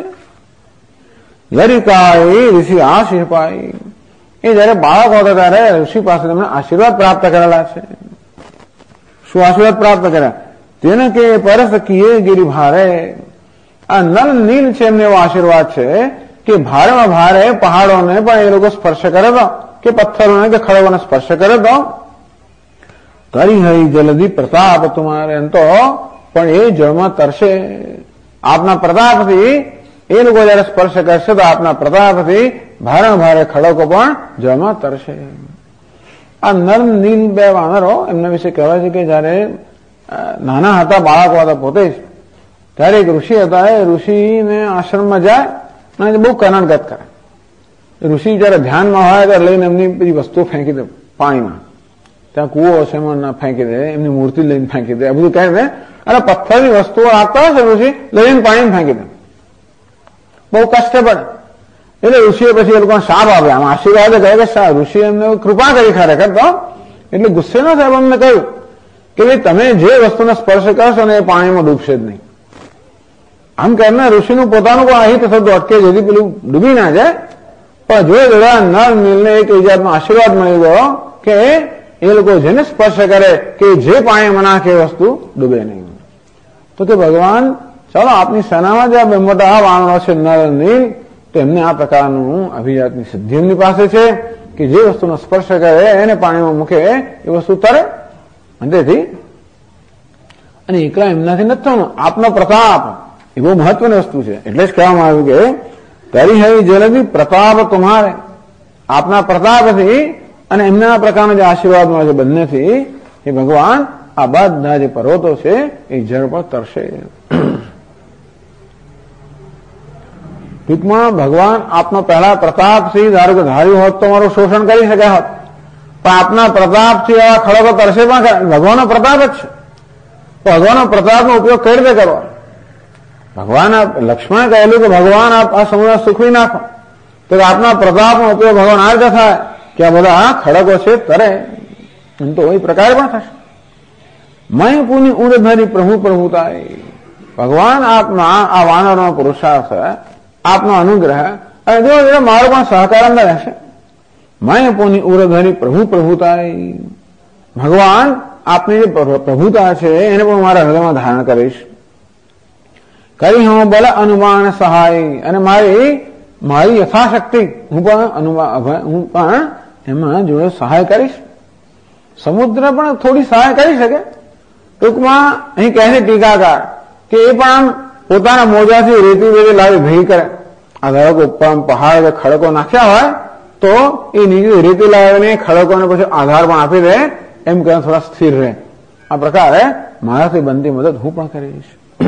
લરિકાએ ઋષિ આશીષ પાઈ, એ જયારે બાળક હતા ત્યારે ઋષિ પાસે તેમને આશીર્વાદ પ્રાપ્ત કરેલા છે. શું આશીર્વાદ પ્રાપ્ત કર્યા? તેને કે પરસ કીએ ગિરી ભારે, આ નલ નીલ છે એમને એવો આશીર્વાદ છે કે ભારેમાં ભારે પહાડોને પણ એ લોકો સ્પર્શ કરે તો, કે પથ્થરોને કે ખડકોને સ્પર્શ કરે તો, તરી હઈ જલદી પ્રતાપ તુમારે, એમ તો પણ એ જળમાં તરશે. આપના પ્રતાપથી એ લોકો જયારે સ્પર્શ કરશે તો આપના પ્રતાપથી ભારેમાં ભારે ખડકો પણ જળમાં તરશે. આ નર નીલ બે વાનરો એમના વિશે કહેવાય છે કે જયારે નાના હતા, બાળકો હતા પોતે જ, ત્યારે એક ઋષિ હતા. એ ઋષિને આશ્રમમાં જાય અને બહુ કનનગત કરે. ઋષિ જયારે ધ્યાનમાં હોય ત્યારે લઈને એમની બધી વસ્તુઓ ફેંકી દે પાણીમાં. ત્યાં કૂવો હશે એમાં ના ફેંકી દે, એમની મૂર્તિ લઈને ફેંકી દે, આ બધું કહે છે. અને પથ્થરની વસ્તુઓ રાખતા હશે ઋષિ, લઈને પાણીમાં ફેંકી દે. બહુ કષ્ટ પડે. એટલે ઋષિએ પછી એ લોકોને શાપ આપે, આમ આશીર્વાદ કહે કે ઋષિ એમને કૃપા કરી ખરેખર તો. એટલે ગુસ્સે ન સાહેબ અમને કહ્યું કે ભાઈ તમે જે વસ્તુનો સ્પર્શ કરશો ને એ પાણીમાં ડૂબશે જ નહીં. આમ કરનાર ઋષિનું પોતાનું પણ અહિત થતું અટકે જેથી પેલું ડૂબી ના જાય. પણ જો દાદા નર નીલને એક જાતનો આશીર્વાદ મળી ગયો કે એ લોકો જેને સ્પર્શ કરે કે જે પાણીમાં નાખે એ વસ્તુ ડૂબે નહીં. તો કે ભગવાન ચાલો આપની સેનામાં જે આ મોટા વાનરો છે નર નીલ, તો એમને આ પ્રકારનું અભિજાતની સિદ્ધિ એમની પાસે છે કે જે વસ્તુનો સ્પર્શ કરે એને પાણીમાં મૂકે એ વસ્તુ તરે. તેથી અને એકલા એમનાથી નથી થવાનું, આપનો પ્રતાપ એ બહુ મહત્વની વસ્તુ છે. એટલે જ કહેવામાં આવ્યું કે તરી હૈ જલદી પ્રતાપ તમારે, આપના પ્રતાપથી અને એમના પ્રકારના જે આશીર્વાદ મળે છે બંનેથી એ ભગવાન આ બધા જે પર્વતો છે એ જળ પર તરશે. ટૂંકમાં ભગવાન આપનો પહેલા પ્રતાપથી ધારો કે ધાર્યું હોત તો મારું શોષણ કરી શક્યા હોત, પણ આપના પ્રતાપથી આવા ખડકો તરશે પણ ભગવાનનો પ્રતાપ જ છે. ભગવાનનો પ્રતાપનો ઉપયોગ કઈ રીતે કરવો? ભગવાન લક્ષ્મણે કહેલું કે ભગવાન આપ આ સમુદ્ર સુખવી નાખો, તો આપના પ્રતાપનો ઉપયોગ ભગવાન આ રીતે થાય કે આ બધા ખડકો છે તરે, એમ તો એ પ્રકારે પણ થશે. મય પુની ઉડધરી પ્રભુ પ્રભુતા, ભગવાન આપના આ વાનરનો પુરુષાર્થ, આપનો અનુગ્રહ અને જો મારો પણ સહકાર અંદર રહેશે. મય પુની ઉડધરી પ્રભુ પ્રભુતા, ભગવાન આપની જે પ્રભુતા છે એને પણ મારા હૃદયમાં ધારણ કરીશ. કરી હું બલ અનુમાન સહાય, અને મારી યથાશક્તિ હું પણ એમાં જોડે સહાય કરીશ. સમુદ્ર પણ થોડી સહાય કરી શકે. ટૂંકમાં અહીં કહે છે ટીકાકાર કે એ પણ આમ પોતાના મોજાથી રેતી વેતી લાવી ભેગી કરે. આ ધારો કે ઉપર પહાડ ખડકો નાખ્યા હોય તો એ નીચે રેતી લાવીને ખડકોને પછી આધાર પણ આપી દે, એમ કે થોડા સ્થિર રહે. આ પ્રકારે મારાથી બનતી મદદ હું પણ કરીશ.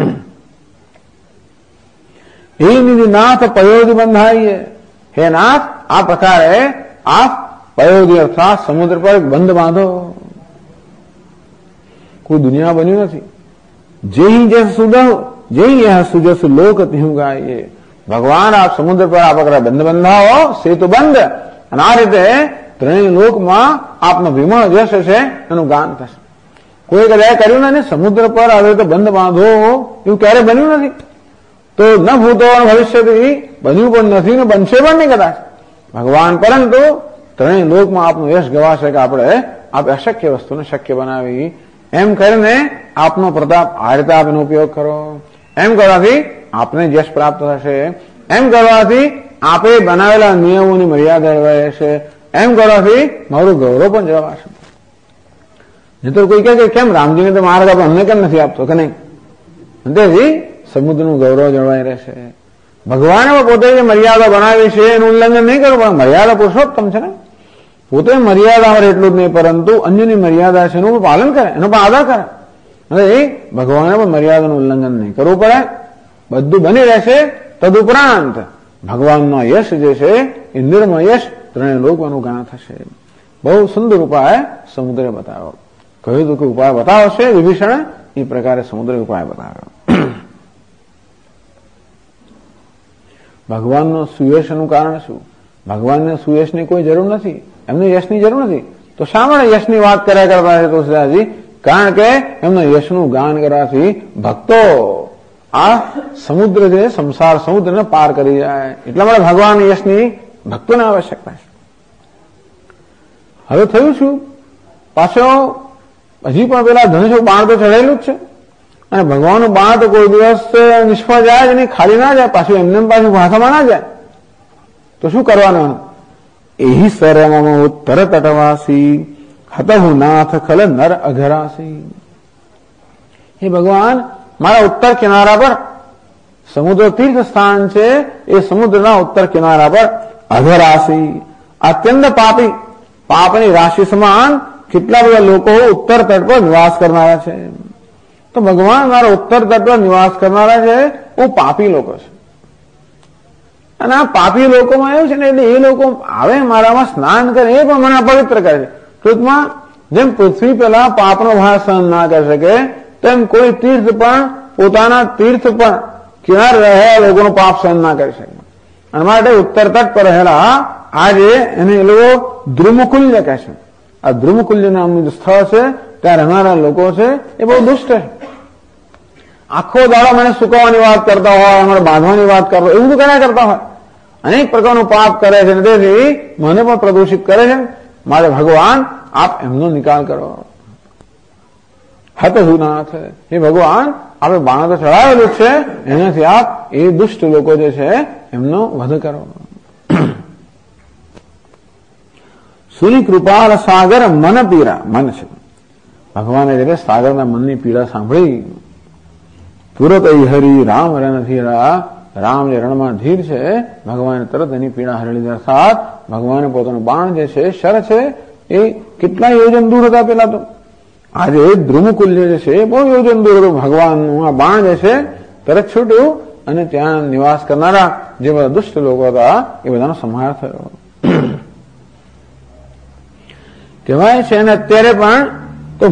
હે નિધિ નાથ પયોધી બંધાઈએ, હે નાથ આ પ્રકારે આપ પયોધી અર્થાત સમુદ્ર પર બંધ બાંધો. કોઈ દુનિયા બન્યું નથી. જે સુજસ લોક તિહું ગાઈએ, ભગવાન આપ સમુદ્ર પર આ પ્રકારે બંધ બંધાવો, સેતુ બંધ, અને આ રીતે ત્રણેય લોકમાં આપનો વિમળ જશ છે એનું ગાન થશે. કોઈ કદાચ કર્યું નથી સમુદ્ર પર આવી રીતે બંધ બાંધો, એવું ક્યારે બન્યું નથી. તો ન ભૂતો ભવિષ્યથી બન્યું પણ નથી ને બનશે પણ નહીં કદાચ ભગવાન. પરંતુ ત્રણેય લોકમાં આપનું યશ ગવાશે કે આપણે અશક્ય વસ્તુને શક્ય બનાવી. એમ કરીને આપનો પ્રતાપ આ રીતે આપનો ઉપયોગ કરો. એમ કરવાથી આપને યશ પ્રાપ્ત થશે. એમ કરવાથી આપે બનાવેલા નિયમોની મર્યાદા જળવાઈ રહેશે. એમ કરવાથી મારું ગૌરવ પણ જળવાશે. નહીં તો કોઈ કહે કે કેમ રામજીને તો માર્ગ આપે અમને કેમ નથી આપતો કે નહીં. તેથી સમુદ્રનું ગૌરવ જળવાઈ રહેશે. ભગવાને પોતે જે મર્યાદા બનાવી છે એનું ઉલ્લંઘન નહીં કરવું, પણ મર્યાદા પુરુષોત્તમ છે ને, પોતે મર્યાદા અમારે એટલું જ નહીં પરંતુ અન્યની મર્યાદા છે એનું પાલન કરે, એનો પણ આદર કરે. હવે એ ભગવાને પણ મર્યાદાનું ઉલ્લંઘન નહીં કરવું પડે. બધું બની રહેશે. તદુપરાંત ભગવાનનો યશ જે છે એ નિર્મળ યશ ત્રણેય લોકોનું ગાન થશે. બહુ સુંદર ઉપાય સમુદ્રે બતાવ્યો. કહ્યું હતું કે ઉપાય બતાવશે વિભીષણે, એ પ્રકારે સમુદ્રે ઉપાય બતાવ્યો. ભગવાનનો સુયશનું કારણ શું? ભગવાનને સુયશની કોઈ જરૂર નથી, એમને યશની જરૂર નથી. તો શા માટે યશની વાત કર્યા કરતા છે તુલસીદાસજી? કારણ કે એમનો યશનું ગાન કરવાથી ભક્તો આ સમુદ્ર છે સંસાર સમુદ્રને પાર કરી જાય. એટલા માટે ભગવાન યશની ભક્તોને આવશ્યકતા છે. હવે થયું શું? પાછો હજી પણ પેલા ધનુષ બાણ તો ચડાયેલું જ છે, અને ભગવાનનું બાણ તો કોઈ દિવસ નિષ્ફળ જાય જ નહીં, ખાલી ના જાય, પાછું એમને પાછું ભાષામાં ના જાય. તો શું કરવાનું? એહી સરમમાં ઉત્તર તટવાસી હતહુ નાથ ખલ નર અઘરાસી. હે ભગવાન, મારા ઉત્તર કિનારા પર સમુદ્ર તીર્થ સ્થાન છે, એ સમુદ્રના ઉત્તર કિનારા પર અઘરાસી અત્યંત પાપી, પાપની રાશિ સમાન કેટલા બધા લોકો ઉત્તર તટ પર નિવાસ કરનારા છે. તો ભગવાન મારા ઉત્તર તટ પર નિવાસ કરનારા છે, બહુ પાપી લોકો છે. અને આ પાપી લોકોમાં એવું છે ને, એટલે એ લોકો આવે મારામાં સ્નાન કરે એ પણ મને અપવિત્ર કરે છે. ટૂંકમાં જેમ પૃથ્વી પેલા પાપનો ભાર સહન ના કરી શકે, તેમ કોઈ તીર્થ પણ પોતાના તીર્થ પણ કિનારે રહેલા લોકોનું પાપ સહન ના કરી શકે. અને માટે ઉત્તર તટ પર રહેલા આજે એને એ લોકો ધ્રુમકુલ્ય કહે છે. આ ધ્રુમકુલ્ય નામનું જે સ્થળ છે ત્યાં રહેનારા લોકો છે એ બહુ દુષ્ટ છે. આખો દાડો મને સુકવવાની વાત કરતા હોય, અમારે બાંધવાની વાત કરતા હોય, એવું તો કર્યા કરતા હોય, અનેક પ્રકારનું પાપ કરે છે, તેથી મને પણ પ્રદૂષિત કરે છે. મારે ભગવાન આપ એમનો નિકાલ કરો. હતહુનાથ, હે ભગવાન આપણે બાણ તો ચડાવેલું છે, એનાથી આપ એ દુષ્ટ લોકો જે છે એમનો વધ કરો. સુની કૃપાલ સાગર મન પીડા, મન છે ભગવાને જયારે સાગરના મનની પીડા સાંભળી, તુરત હરી રામ રણધીરા, રામ જે રણમાં ધીર છે, ભગવાને તરત એની પીડા હરી લીધી. અર્થાત ભગવાને પોતાનું બાણ જે છે, શર છે, એ કેટલા યોજન દૂર હતા પેલા તો. આજે ધ્રુમકુલ્ય જે છે બહુ યોજન દૂર હતું. ભગવાનનું આ બાણ જે છે તરત છૂટ્યું અને ત્યાં નિવાસ કરનારા જે બધા દુષ્ટ લોકો હતા એ બધાનો સંહાર થયો. કહેવાય છે અને અત્યારે પણ તો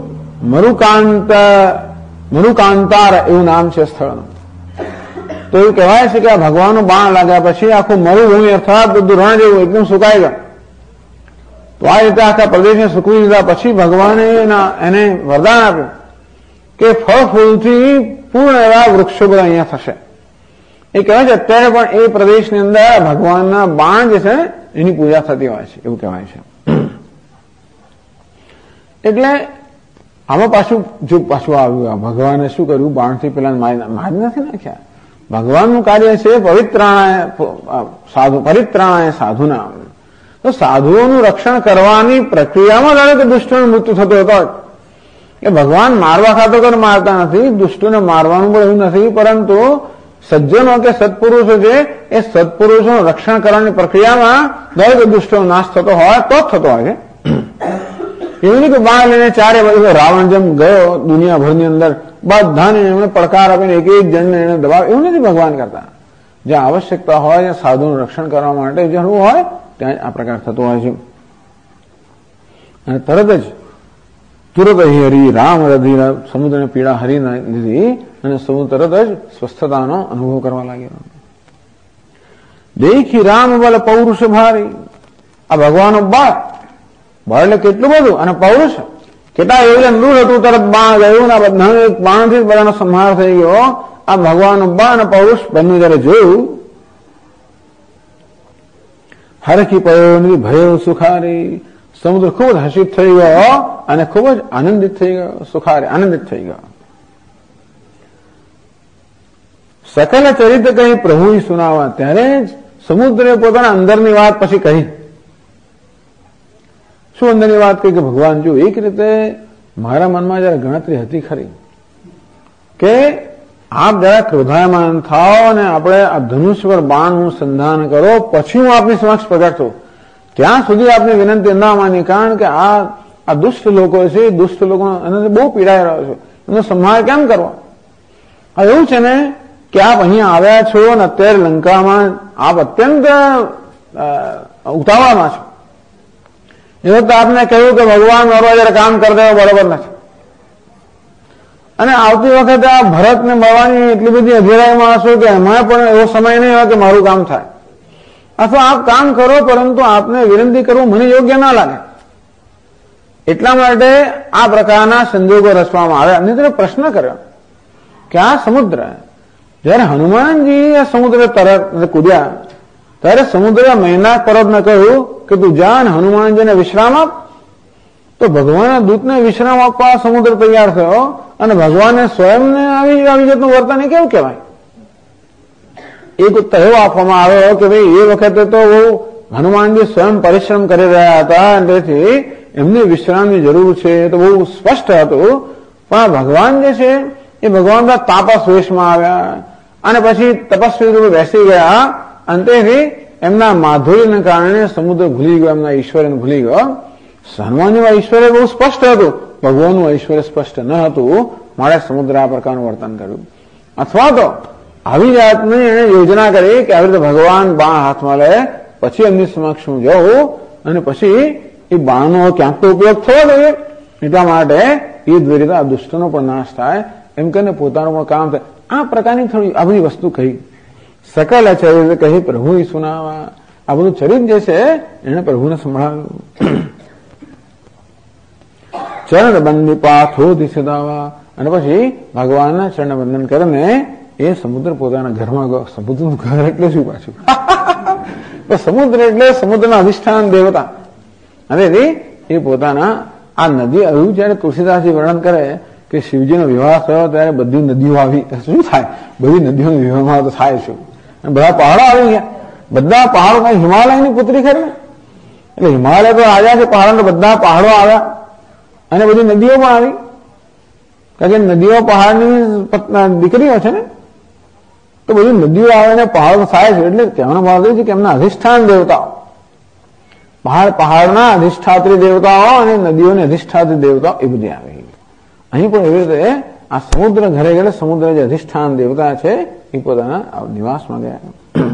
મરુકાંતાર એવું નામ છે સ્થળનું. તો એવું કહેવાય છે કે આ ભગવાનનું બાણ લાગ્યા પછી આખું મરુભૂમિ અર્થાત બધું રણ જેવું એકદમ સુકાઈ ગયું. તો આ રીતે આખા પ્રદેશને સૂકવી દીધા પછી ભગવાને એને વરદાન આપ્યું કે ફળ ફૂલથી પૂર્ણ એવા વૃક્ષો બધા અહીંયા થશે. એ કહેવાય છે અત્યારે પણ એ પ્રદેશની અંદર ભગવાનના બાણ જે છે એની પૂજા થતી હોય છે, એવું કહેવાય છે. એટલે આમાં પાછું આવ્યું, ભગવાને શું કર્યું, બાણથી પેલા માર નથી નાખ્યા. ભગવાનનું કાર્ય છે પરિત્રાણાય સાધુના. તો સાધુઓનું રક્ષણ કરવાની પ્રક્રિયામાં જાણે કે દુષ્ટોનું મૃત્યુ થતો હતો. કે ભગવાન મારવા ખાતર મારતા નથી, દુષ્ટોને મારવાનું પણ એવું નથી, પરંતુ સજ્જનો કે સત્પુરુષો છે એ સત્પુરુષોનું રક્ષણ કરવાની પ્રક્રિયામાં દરેક દુષ્ટોનો નાશ થતો હોય તો જ થતો હોય છે. એવું નહીં કે બાણ લઈને ચારે બાજુ રાવણ જેમ ગયો દુનિયાભરની અંદર બધાને એમણે પડકાર આપીને એક એક જણને એને દબાવ, એવું નથી ભગવાન કરતા. જ્યાં આવશ્યકતા હોય, જ્યાં સાધુનું રક્ષણ કરવા માટે જરૂર હોય ત્યાં આ પ્રકાર થતો હોય છે. અને તરત જ તુરત હરી રામ રધિ સમુદ્રને પીડા હરી લીધી અને સમુદ્ર તરત જ સ્વસ્થતાનો અનુભવ કરવા લાગ્યો. દેખી રામ બલ પૌરુષ ભારી, આ ભગવાનનો બળ એટલે કેટલું બધું અને પૌરુષ કેટલા એવું દૂર હતું, તરત બાણ ગયું ને બધા બાણથી બધાનો સંહાર થઈ ગયો. આ ભગવાનનું બળ અને પૌરુષ બંને જયારે જોયું, હરખી પયો ભયો સુખારી, સમુદ્ર ખૂબ જ હર્ષિત થઈ ગયો અને ખૂબ જ આનંદિત થઈ ગયો, સુખારી આનંદિત થઈ ગયો. સકલ ચરિત્ર કહી પ્રભુ સુનાવા, ત્યારે જ સમુદ્રે પોતાના અંદરની વાત પછી કહી. શું અંદરની વાત કહી કે ભગવાન જો એક રીતે મારા મનમાં જયારે ગણતરી હતી ખરી કે આપ જરા ક્રોધાયમાન થાઓ અને આપણે આ ધનુષ પર બાણનું સંધાન કરો, પછી હું આપની સમક્ષ પ્રગટ થઉં. ત્યાં સુધી આપની વિનંતી ના માની, કારણ કે આ દુષ્ટ લોકો છે, દુષ્ટ લોકો એનાથી બહુ પીડાઈ રહ્યો છે, એનો સંહાર કેમ કરવો. આ એવું છે ને કે આપ અહીંયા આવ્યા છો અને અત્યારે લંકામાં આપ અત્યંત ઉતાવળામાં છો. એ વખતે આપને કહ્યું કે ભગવાન મારું જયારે કામ કરી દેવો બરોબર નથી, અને આવતી વખતે આ ભરતને મળવાની એટલી બધી અઘેરાઈમાં હશો કે એમાં પણ એવો સમય નહીં હોય કે મારું કામ થાય. અથવા આપ કામ કરો, પરંતુ આપને વિનંતી કરવું મને યોગ્ય ના લાગે. એટલા માટે આ પ્રકારના સંજોગો રચવામાં આવ્યા. અને તેને પ્રશ્ન કર્યો કે આ સમુદ્ર, જયારે હનુમાનજી આ સમુદ્ર તરત કૂદ્યા ત્યારે સમુદ્ર મૈનાક પર્વતને કહ્યું કે તું જા ને હનુમાનજીને વિશ્રામ આપ. તો ભગવાનના દૂતને વિશ્રામ આપવા સમુદ્ર તૈયાર થયો અને ભગવાને સ્વયંને આવી જાતનું વર્તન એ કેવું કહેવાય. એક ઉત્તર એવો આપવામાં આવ્યો કે ભાઈ એ વખતે તો હનુમાનજી સ્વયં પરિશ્રમ કરી રહ્યા હતા અને તેથી એમને વિશ્રામની જરૂર છે તો બહુ સ્પષ્ટ હતું. પણ ભગવાન જે છે એ ભગવાન તાપસ વેશમાં આવ્યા અને પછી તપસ્વી રૂપે બેસી ગયા અને તેથી એમના માધુર્યને કારણે સમુદ્ર ભૂલી ગયો, એમના ઈશ્વરને ભૂલી ગયો. હનુમાનનું ઐશ્વર્ય બહુ સ્પષ્ટ હતું, ભગવાનનું ઐશ્વર્ય સ્પષ્ટ ન હતું, મારે સમુદ્ર આ પ્રકારનું વર્તન કર્યું. અથવા તો આવી જાતની એને યોજના કરી કે આવી રીતે ભગવાન બાણ હાથમાં લે પછી એમની સમક્ષ હું જાઉં અને પછી એ બાણનો ક્યાંક તો ઉપયોગ થવો જોઈએ. એટલા માટે એ દ્વૈત આ દુષ્ટનો પણ નાશ થાય એમ કરીને પોતાનું પણ કામ થાય. આ પ્રકારની થોડી આ બધી વસ્તુ કહી. સકલ ચરિત્ર કહી પ્રભુ સુનાવા, આ બધું ચરિત્ર જે છે એને પ્રભુને સંભળાવ્યું. ચરણ બંદી પાથોથી સદાવા, અને પછી ભગવાનના ચરણ બંધન કરીને એ સમુદ્ર પોતાના ઘરમાં ગયો. સમુદ્રનું ઘર એટલે શું પાછું? સમુદ્ર એટલે સમુદ્રના અધિષ્ઠાન દેવતા. અને એ પોતાના આ નદી એવું જયારે તુલસીદાસજી વર્ણન કરે કે શિવજીનો વિવાહ થયો ત્યારે બધી નદીઓ આવી. શું થાય? બધી નદીઓનો વિવાહમાં તો થાય શું? અને બધા પહાડો આવી ગયા. બધા પહાડો કઈ હિમાલયની પુત્રી ખરી ને? એટલે હિમાલય તો આવ્યા છે પહાડો, બધા પહાડો આવ્યા અને બધી નદીઓ પણ આવી. કારણ કે નદીઓ પહાડની દીકરીઓ છે ને, તો બધી નદીઓ આવે ને પહાડો થાય છે. એટલે કહેવાનો ભાવ છે કે એમના અધિષ્ઠાન દેવતાઓ, પહાડના અધિષ્ઠાત્રી દેવતાઓ અને નદીઓની અધિષ્ઠાત્રી દેવતાઓ એ બધી આવી. અહીં પણ એવી રીતે આ સમુદ્ર ઘરે ગયેલા સમુદ્ર જે અધિષ્ઠાન દેવતા છે એ પોતાના નિવાસમાં ગયા.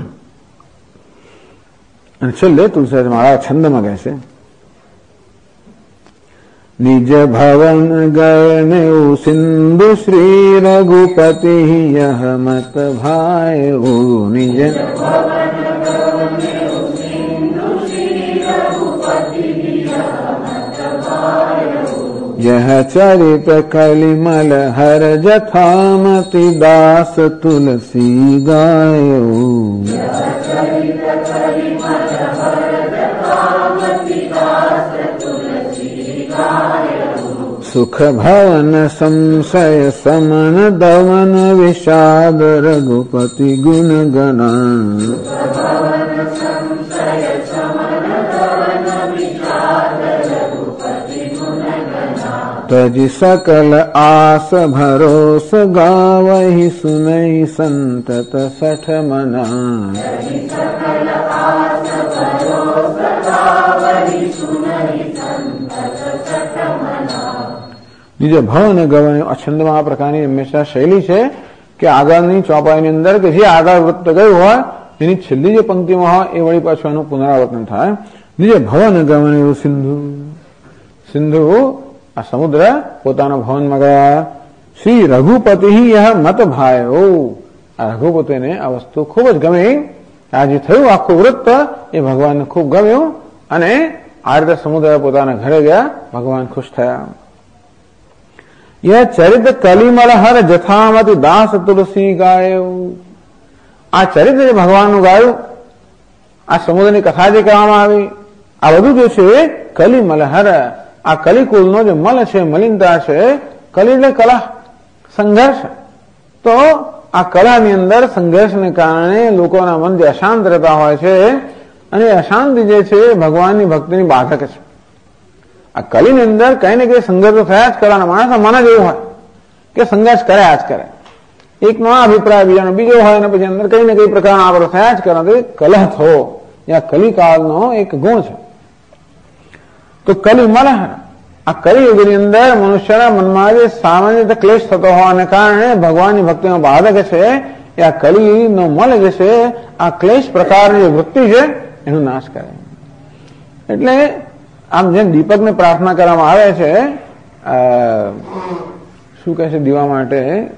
અને છેલ્લે તુલસીદાસ મારા છંદમાં કહે છે, નિજ ભવન ગયને સિંધુ શ્રી રઘુપતિ યહ મત ભાય. નિજ यह चरित कलिमल हर जथामति दास तुलसी गायो. सुख भवन संशय समन दमन विषाद रघुपति गुण गणा. तज सकल आस भरोस गावहि सुनई संतत सठ मना. બીજો ભવ અને ગવન આ છંદમાં આ પ્રકારની હંમેશા શૈલી છે કે આગળની ચોપાઈની અંદર કે જે આગળ વૃત્ત ગયું હોય એની છેલ્લી જે પંક્તિમાં હોય એ વળી પાછું એનું પુનરાવર્તન થાય. બીજે ભવ અને ગવન એવું સિંધુ, સિંધુ આ સમુદ્ર પોતાના ભવનમાં ગયા. શ્રી રઘુપતિ યહ મત ભાયો. આ રઘુપતિને આ વસ્તુ ખૂબ જ ગમી. આ જે થયું આખું વૃત્ત એ ભગવાનને ખૂબ ગમ્યું અને આ રીતે સમુદ્ર પોતાના ઘરે ગયા. ભગવાન ખુશ થયા. यह चरित कलिमल हर जथामति दास तुलसी गायो. આ ચરિત્ર જે ભગવાનનું ગાયું, આ સમુદ્રની કથા જે કહેવામાં આવી, આ બધું જે છે કલિમલ હર, આ કલિકુલનો જે મલ છે, મલિનતા છે, કલી એટલે કલા, સંઘર્ષ. તો આ કલાની અંદર સંઘર્ષને કારણે લોકોના મન જે અશાંત રહેતા હોય છે અને અશાંતિ જે છે ભગવાનની ભક્તિની બાધક છે. આ કલીની અંદર કઈ ને કઈ સંઘર્ષ થયા જ કરવાના. માણસના મન જ એવું હોય કે સંઘર્ષ કર્યા જ કરે. એકનો આ અભિપ્રાય બીજાનો બીજો હોય અને પછી અંદર કઈ ને કઈ પ્રકારના આપણે થયા જ કરવાના. કલહ થવો એ આ કલિકાળનો એક ગુણ છે. તો કલી મલહ, આ કલિયુગની અંદર મનુષ્યના મનમાં જે સામાન્ય રીતે ક્લેશ થતો હોવાને કારણે ભગવાનની ભક્તિમાં બાધક છે એ આ કલીનો મલ જે છે આ ક્લેશ પ્રકારની જે વૃત્તિ છે એનો નાશ કરે. એટલે આમ જેમ દીપકને પ્રાર્થના કરવામાં આવે છે, શું કહે છે દીવા માટે,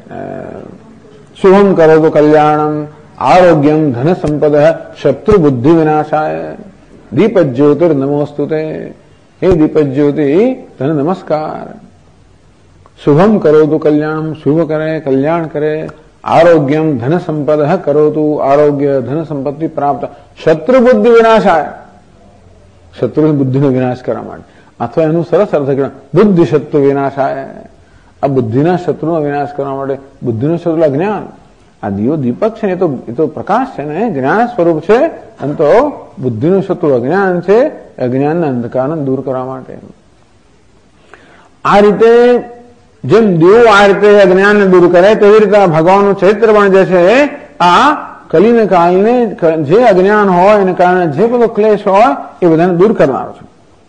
શુભમ કરો તો કલ્યાણમ આરોગ્યમ ધન સંપદ શત્રુ બુદ્ધિ વિનાશાય. દીપ જ્યોતિર નમોસ્તુતે. હે દીપ જ્યોતિ તને નમસ્કાર. શુભમ કરો તો કલ્યાણમ, શુભ કરે કલ્યાણ કરે. આરોગ્યમ ધન સંપદ કરો તું, આરોગ્ય ધન સંપત્તિ પ્રાપ્ત. શત્રુ બુદ્ધિ વિનાશાય, શત્રુની બુદ્ધિનો વિનાશ કરવા માટે. અથવા એનું સરસ અર્થ બુદ્ધિ શત્રુ વિનાશાય. આ બુદ્ધિના શત્રુનો વિનાશ કરવા માટે. બુદ્ધિનો શત્રુ અજ્ઞાન. આ દીપક છે ને એ તો પ્રકાશ છે ને, જ્ઞાન સ્વરૂપ છે. અને તો બુદ્ધિનું શત્રુ અજ્ઞાન છે, અજ્ઞાનના અંધકારને દૂર કરવા માટે. આ રીતે જેમ દેવ આ રીતે અજ્ઞાનને દૂર કરે તેવી રીતે ભગવાનનું ચરિત્ર પણ જે છે આ કલીને કાળને જે અજ્ઞાન હોય એને કારણે જે બધો ક્લેશ હોય એ બધાને દૂર કરનારો છે.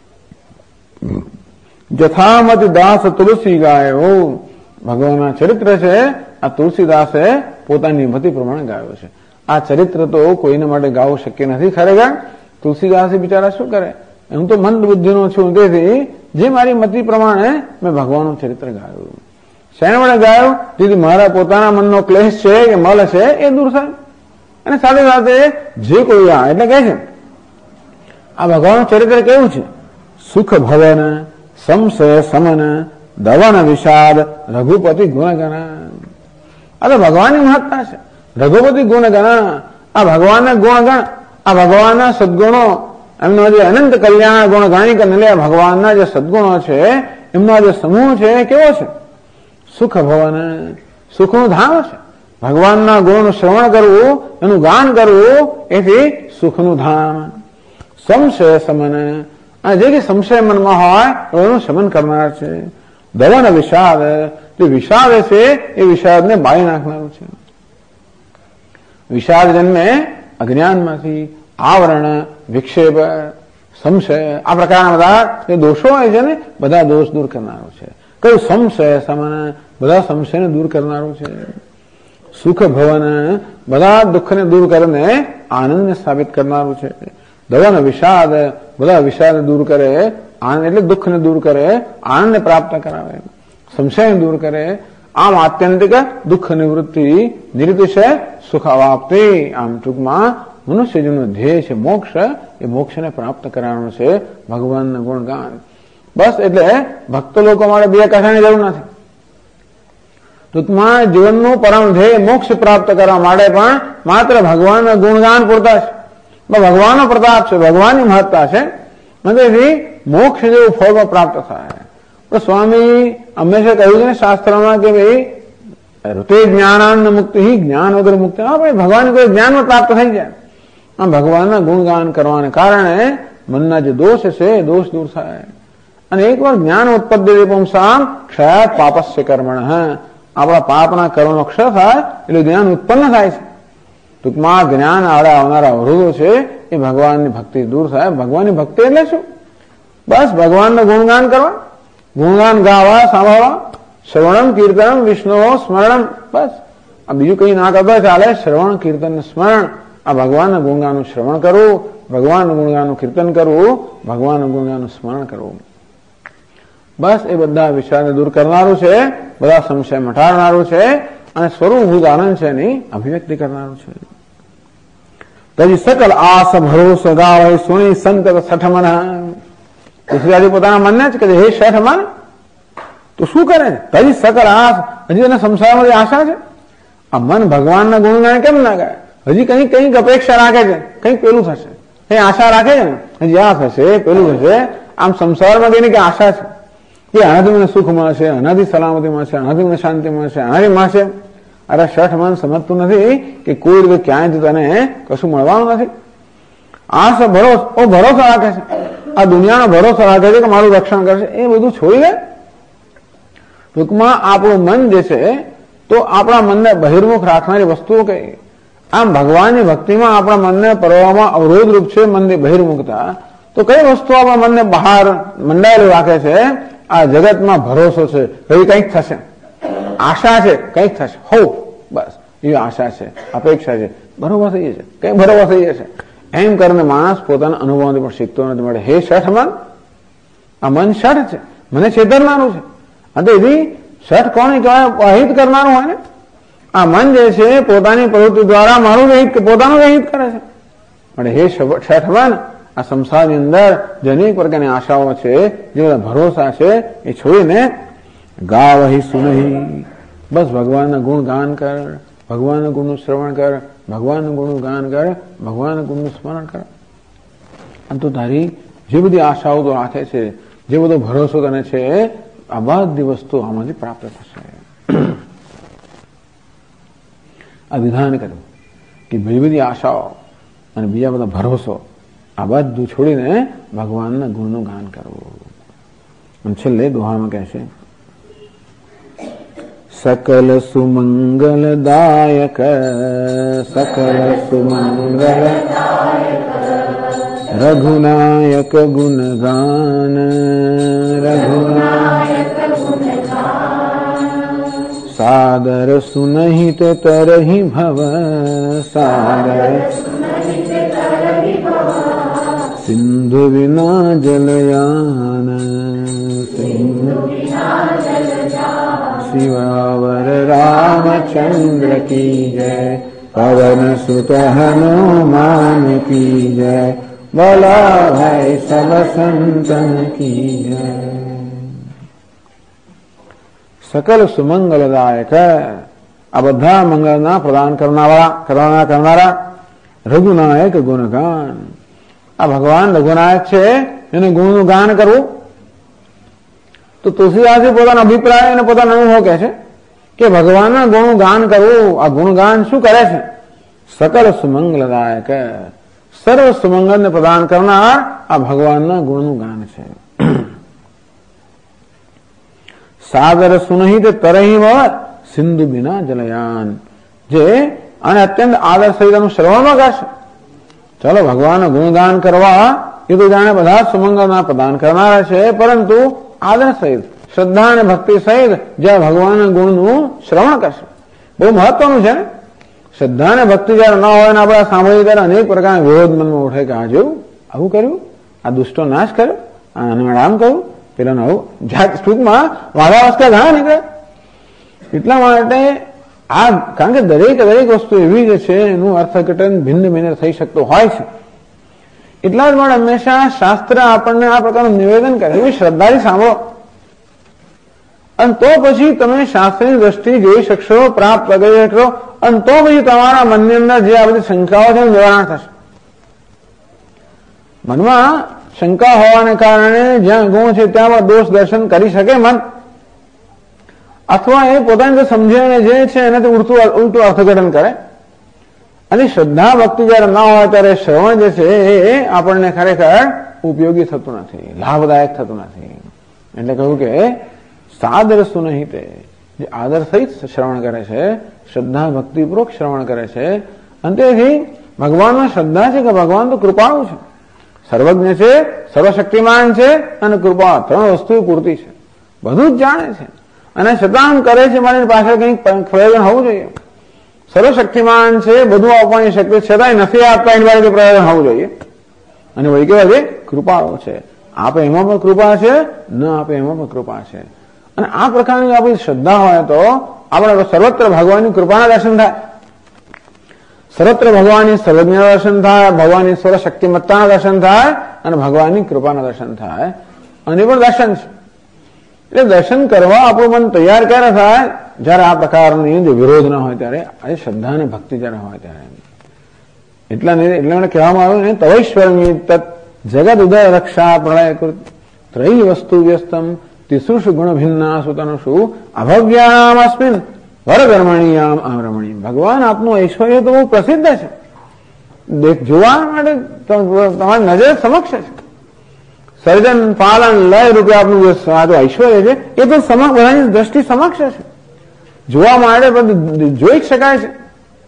જથામતિ દાસ તુલસી ગાયો. ભગવાનના ચરિત્ર છે આ તુલસીદાસે પોતાની મતિ પ્રમાણે ગાયો છે. આ ચરિત્ર તો કોઈને માટે ગાવું શક્ય નથી ખરેખર. તુલસીદાસ બિચારા શું કરે, હું તો મંદ બુદ્ધિનો છું, તેથી જે મારી મતિ પ્રમાણે મેં ભગવાનનું ચરિત્ર ગાયું. શેના માટે ગાયું? જેથી મારા પોતાના મનનો ક્લેશ છે કે મલ છે એ દૂર થાય. અને સાથે સાથે જે કોઈ એટલે કહે છે આ ભગવાનનું ચરિત્ર કેવું છે? સુખ ભવન સંશય સમન દવન વિષાદ રઘુપતિ ગુણગણ. આ તો ભગવાનની મહત્તા છે. રઘુપતિ ગુણગણ, આ ભગવાનના ગુણગણ, આ ભગવાનના સદગુણો, એમનો જે અનંત કલ્યાણ ગુણ ગણી કરીને ભગવાનના જે સદગુણો છે એમનો જે સમૂહ છે કેવો છે? સુખ ભવન, સુખનું ધામ છે. ભગવાનના ગુણનું શ્રવણ કરવું, એનું ગાન કરવું એથી સુખનું ધામ. સંશય સમન, અને જે સંશય મનમાં હોય એનું શમન કરનાર છે. દવન વિષાદ, જે વિષાદ છે એ વિષાદને બાળી નાખનારું છે. વિષાદ જન્મે અજ્ઞાનમાંથી, આવરણ, વિક્ષેપ, સંશય, આ પ્રકારના બધા જે દોષો હોય છે ને બધા દોષ દૂર કરનારું છે. કયું? સંશય સમન, બધા સંશયને દૂર કરનારું છે. સુખ ભવન, બધા દુઃખને દૂર કરીને આનંદને સ્થાપિત કરનારું છે. દવન વિષાદ, બધા વિષાદ દૂર કરે, આનંદ એટલે દુઃખને દૂર કરે, આનંદને પ્રાપ્ત કરાવે, સંશયને દૂર કરે. આમ આત્યંતિક દુઃખ નિવૃત્તિ, નિર્તિશય સુખ અવાપ્તિ. આમ ટૂંકમાં મનુષ્યજીવનનો ધ્યેય છે મોક્ષ, એ મોક્ષને પ્રાપ્ત કરવાનું છે ભગવાનના ગુણગાન. બસ એટલે ભક્ત લોકો માટે બે કથાની જરૂર નથી. ટૂંકમાં જીવનનું પરમ ધ્યેય મોક્ષ પ્રાપ્ત કરવા માટે પણ માત્ર ભગવાનના ગુણગાન પૂરતા છે. ભગવાનનો પ્રતાપ છે, ભગવાનની મહત્તા છે, તેથી મોક્ષ જેવું ફળ પ્રાપ્ત થાય. તો સ્વામી હંમેશા કહ્યું છે ને શાસ્ત્રમાં કે ભાઈ ઋતે જ્ઞાનાન મુક્તિ, જ્ઞાન વગર મુક્તિ. હા ભાઈ, ભગવાન કોઈ જ્ઞાનમાં પ્રાપ્ત થઈ જાય. આ ભગવાનના ગુણગાન કરવાને કારણે મનના જે દોષ છે એ દોષ દૂર થાય. અને એકવાર જ્ઞાન ઉત્પત્તિ પુંસામ ક્ષયાત પાપસ્ય કર્મણ, આપણા પાપના કર્મનો ક્ષય થાય એટલે જ્ઞાન ઉત્પન્ન થાય છે. ટૂંકમાં જ્ઞાન આડે આવનારા અવરોધો છે એ ભગવાનની ભક્તિ દૂર થાય. ભગવાનની ભક્તિ એટલે શું? બસ ભગવાનનું ગુણગાન કરવા, ગુણગાન ગાવા, સાંભળવા, શ્રવણમ કીર્તનમ વિષ્ણુ સ્મરણમ. બસ આ બીજું કઈ ના કરતા ચાલે. શ્રવણ કીર્તન સ્મરણ, આ ભગવાનના ગુણગાનનું શ્રવણ કરવું, ભગવાનના ગુણગાનનું કીર્તન કરવું, ભગવાનના ગુણગાનનું સ્મરણ કરવું. બસ એ બધા વિષયને દૂર કરનારું છે, બધા સંશય મટાડનારું છે અને સ્વરૂપભૂત આનંદ છે એની અભિવ્યક્તિ કરનારું છે. તજી સકલ આસ ભરોસો ગાવે સુણી સંત સઠ મન. તુલસીદાસજી પોતાના મનને જ કહે હે શઠ મન, તો શું કરે? તજી સકલ આસ, હજી એને સંસારમાં આશા છે. આ મન ભગવાનના ગુણગાન કેમ ના ગાય? હજી કંઈક અપેક્ષા રાખે છે, કંઈક પેલું થશે, કઈ આશા રાખે છે ને, હજી આ થશે, પેલું થશે. આમ સંસારમાં તેની કઈ આશા છે કે આનાથી મને સુખ મળશે, આનાથી સલામતી મળશે, આનાથી મને શાંતિ મળશે, આનાથી મળશે. અરે શઠ મન સમજતું નથી કે કોઈ રીતે ક્યાંય તને કશું મળવાનું નથી. આસ ભરોસો રાખે છે, આ દુનિયાનો ભરોસો રાખે છે કે મારું રક્ષણ કરશે. એ બધું છોડી દે. ટૂંકમાં આપણું મન જે છે તો આપણા મનને બહિર્મુખ રાખનારી વસ્તુઓ કઈ? આમ ભગવાનની ભક્તિમાં આપણા મનને પરવામાં અવરોધરૂપ છે મનની બહિર્મુખતા. તો કઈ વસ્તુ આપણા મનને બહાર મંડાયેલું રાખે છે? આ જગતમાં ભરોસો છે, કંઈક થશે, આશા છે કંઈક થશે, હોપ, બસ એવી આશા છે, અપેક્ષા છે, બરોબર થઈ જશે, કઈ બરોબર થઈ જશે, એમ કરીને માણસ પોતાના અનુભવથી પણ શીખતો નથી. મળે હે શઠ મન, આ મન શઠ છે, મને છેતરનારું છે. અને એવી શઠ કોને કહેવાય? અહિત કરનારું હોય ને. આ મન જે છે પોતાની પ્રવૃત્તિ દ્વારા મારું પોતાનું હિત કરે છે. એટલે હે શઠ મન, આ સંસારની અંદર જે અનેક પ્રકારની આશાઓ છે, જે બધા ભરોસા છે, એ છોડીને ગાવહી સુનહી, બસ ભગવાનના ગુણ ગાન કર, ભગવાનના ગુણનું શ્રવણ કર, ભગવાનનું ગુણનું ગાન કર, ભગવાનના ગુણનું સ્મરણ કર. અને તો તારી જે બધી આશાઓ તો રાખે છે, જે બધો ભરોસો તને છે, આ બધી વસ્તુ આમાંથી પ્રાપ્ત થશે. આ વિધાન કર્યું કે બીજી બધી આશાઓ અને બીજા બધા ભરોસો આ બધું છોડીને ભગવાનના ગુણનું ગાન કરવું. અને છેલ્લે દોહામાં કહે છે સકલ સુમંગલદાયક, સકલ સુમંગલદાયક રઘુનાયક ગુણગાન, રઘુનાયક સાદર સુનહિત તરહિ ભવ, સાદર સિંધુ વિના જલયાન, શિવાવર રામચંદ્ર કી જય, પવન સુત હનુમાન કી જય, બોલા ભાઈ સબ સંતન કી જય. સકલ સુમંગલદાયક, આ બધા મંગળના પ્રદાન કરનારા રઘુનાયક ગુણગાન. આ ભગવાન રઘુનાયક છે, એને ગુણનું ગાન કરવું. તો તુલસીદાસજી પોતાનો અભિપ્રાય અને પોતાનો અનુભવ કહે છે કે ભગવાનના ગુણનું ગાન કરવું. આ ગુણગાન શું કરે છે? સકલ સુમંગલદાયક, સર્વ સુમંગલને પ્રદાન કરનાર આ ભગવાનના ગુણનું ગાન છે. સાગર સુનહિત તરહી વર સિંધુ બિના જલયાન, જે અને અત્યંત આદર સહિતનું શ્રવણમાં કરશે. ચલો, ભગવાનનું ગુણગાન કરવા એ તો જાણે બધા સુમંગલના પ્રદાન કરનારા છે, પરંતુ આદર સહિત, શ્રદ્ધા અને ભક્તિ સહિત જ્યાં ભગવાનના ગુણનું શ્રવણ કરશે. બહુ મહત્વનું છે ને. શ્રદ્ધા અને ભક્તિ જયારે ન હોય ને આપણે સાંભળીએ ત્યારે અનેક પ્રકારના વિરોધ મનમાં ઉઠે કે આ જેવું આવું કર્યું, આ દુષ્ટો નાશ કર્યો, આમ કહ્યું, પેલા આવું, ટૂંકમાં વાળાવસ્કા ઘણા નીકળે. એટલા માટે આ કારણ કે દરેક વસ્તુ એવી જે છે એનું અર્થઘટન ભિન્ન ભિન્ન થઈ શકતું હોય છે. એટલા જ માટે હંમેશા શાસ્ત્ર આપણને આ પ્રકારનું નિવેદન કરે, એવી શ્રદ્ધાથી સાંભળો અને તો પછી તમે શાસ્ત્રની દ્રષ્ટિ જોઈ શકશો, પ્રાપ્ત કરી શકશો, અને તો પછી તમારા મનની અંદર જે આ બધી શંકાઓ છે નિવારણ થશે. મનમાં શંકા હોવાને કારણે જ્યાં ગુણ છે ત્યાં દોષ દર્શન કરી શકે મન, અથવા એ પોતાની જે સમજે જે છે એનાથી ઉલટું અર્થઘટન કરે. અને શ્રદ્ધા ભક્તિ જયારે ના હોય ત્યારે શ્રવણ જે છે એ આપણને ખરેખર ઉપયોગી થતું નથી, લાભદાયક થતું નથી. એટલે કહ્યું કે સાદર સુનહિતે, જે આદર સહિત શ્રવણ કરે છે, શ્રદ્ધા ભક્તિપૂર્વક શ્રવણ કરે છે. અને તેથી ભગવાનમાં શ્રદ્ધા છે કે ભગવાન તો કૃપાળુ છે, સર્વજ્ઞ છે, સર્વશક્તિમાન છે અને કૃપા, ત્રણ વસ્તુ પૂરતી છે, બધું જ જાણે છે. અને છતાં કરે છે મારી પાછળ કંઈક પ્રયોજન હોવું જોઈએ. સર્વશક્તિમાન છે, બધું આપવાની શક્તિ છતાંય નથી આપતા, એની પાસે પ્રયોજન હોવું જોઈએ. અને વળી કેવા છે? કૃપાળુ છે, આપે એમાં પણ કૃપા છે, ન આપે એમાં પણ કૃપા છે. અને આ પ્રકારની આપણી શ્રદ્ધા હોય તો આપણે સર્વત્ર ભગવાનની કૃપાના દર્શન થાય, સર્વત્ર ભગવાનની સર્વજ્ઞના દર્શન થાય, ભગવાનની સર્વશક્તિમત્તાના દર્શન થાય અને ભગવાનની કૃપાના દર્શન થાય. અને એ પણ દર્શન છે. એટલે દર્શન કરવા આપણું મન તૈયાર ક્યારે થાય? જયારે આ પ્રકારની જે વિરોધ ના હોય ત્યારે, આ શ્રદ્ધા અને ભક્તિ જયારે હોય ત્યારે. એટલે મને કહેવામાં આવ્યું ને, તવૈશ્વરમી તત્ જગદ ઉદય રક્ષા પ્રલય કૃત ત્રયી વસ્તુ વ્યસ્તમ તિસૃષુ ગુણ ભિન્ના સુતનુષુ અભવ્યામ અસ્મિન વરગર્મણીયામ આમરમણીમ. ભગવાન આપનું ઐશ્વર્ય તો બહુ પ્રસિદ્ધ છે, જોવા માટે તમારી નજર સમક્ષ છે. સર્જન પાલન લય રૂપે આપનું જે ઐશ્વર્ય છે એ તો બધાની દ્રષ્ટિ સમક્ષ છે, જોવા માટે બધું જોઈ શકાય છે.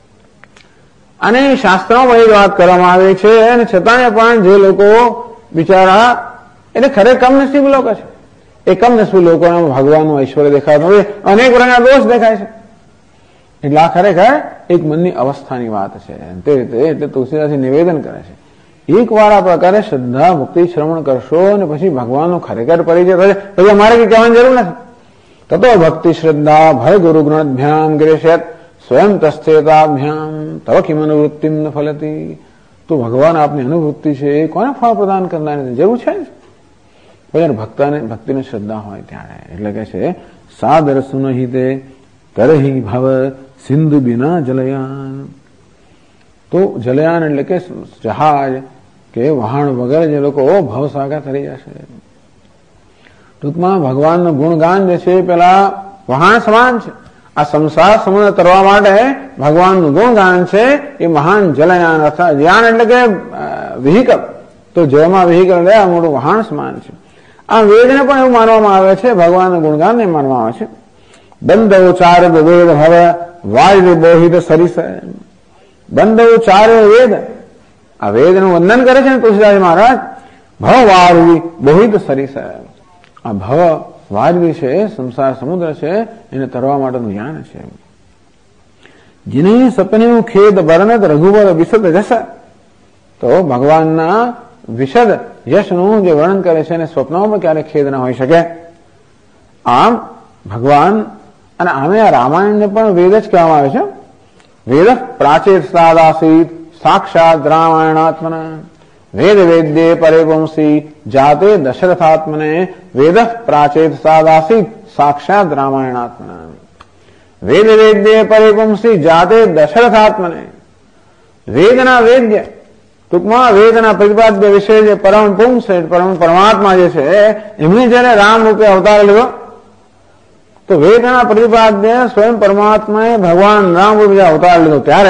અને શાસ્ત્રોમાં એ વાત કરવામાં આવે છે, અને છતાંય પણ જે લોકો બિચારા એટલે ખરેખર કમનસીબ લોકો છે, એ કમનસીબ લોકોને ભગવાનનું ઐશ્વર્ય દેખાતું હોય, અનેક પ્રકારના દોષ દેખાય છે. એટલે આ ખરેખર એક મનની અવસ્થાની વાત છે. તે રીતે એટલે તુલસીદાસજી નિવેદન કરે છે, એક વાર આ પ્રકારે શ્રદ્ધા ભક્તિ શ્રવણ કરશો અને પછી ભગવાનનો ખરેખર પરિચય થશે, પછી અમારે કઈ કહેવાની જરૂર નથી. તતો ભક્તિ શ્રદ્ધા ભય ગુરુ ગુણભ્યામ ગ્રેષ્યત સ્વયં તસ્થેતાભ્યામ તવ કિમ અનુવૃત્તિમ ન ફલતી. તો ભગવાન આપની અનુવૃત્તિ છે એ કોને ફળ પ્રદાન કરનારની જરૂર છે? પછી ભક્તિની શ્રદ્ધા હોય ત્યારે. એટલે કે છે સાદર સુનહિતે તરહી ભવ સિંધુ બિના જલયાન. તો જલયાન એટલે કે જહાજ કે વહાણ વગર જે લોકો ભવસાગર તરી જશે. ટૂંકમાં ભગવાનનું ગુણગાન જે છે પેલા વહાણ સમાન છે. આ સંસાર સમુદ્ર તરવા માટે ભગવાનનું ગુણગાન છે એ મહાન જલયાન અર્થાત યાન એટલે કે વ્હીકલ. તો જળમાં વ્હીકલ એટલે આ મોટું વહાણ સમાન છે. આ વેદને પણ એવું માનવામાં આવે છે, ભગવાનના ગુણગાનને માનવામાં આવે છે. બંધ ઉચાર વેદ ભવ વાયુ બોહિત સરિસ. બંધ ઉચાર વેદ, આ વેદનું વંદન કરે છે ને તુલસીદાસ મહારાજ. ભવ વારવી બોહિત સરિસ. આ ભવ વારવી છે, સંસાર સમુદ્ર છે, એને તરવા માટેનું યાન છે. જેને સપને ખેદ વર્ણત રઘુવર વિશદ જસ. તો ભગવાનના વિશદ યશનું જે વર્ણન કરે છે એને સ્વપ્નમાં પણ ક્યારેક ખેદ ના હોઈ શકે. આમ ભગવાન, અને આમે આ રામાયણને પણ વેદ જ કહેવામાં આવે છે. વેદ પ્રાચીર સાદાસીત સાક્ષાત રામાયણાત્મના વેદ વેદ્યે પરે વંશી જાતે દશરથાત્મને વેદ પ્રાચેત સાદાસીત साक्षात रामायणात्मना। वेद वेद्य परिपुंसी जाते दशरथात्मने। વેદના વેદ્ય, ટૂંકમાં વેદના પ્રતિપાદ્ય વિષય જે પરમ પુંસ છે, પરમ પરમાત્મા જે છે, એમને જયારે રામ રૂપે અવતાર લીધો તો વેદના પ્રતિપાદ્ય સ્વયં પરમાત્માએ ભગવાન રામ રૂપે અવતાર લીધો ત્યારે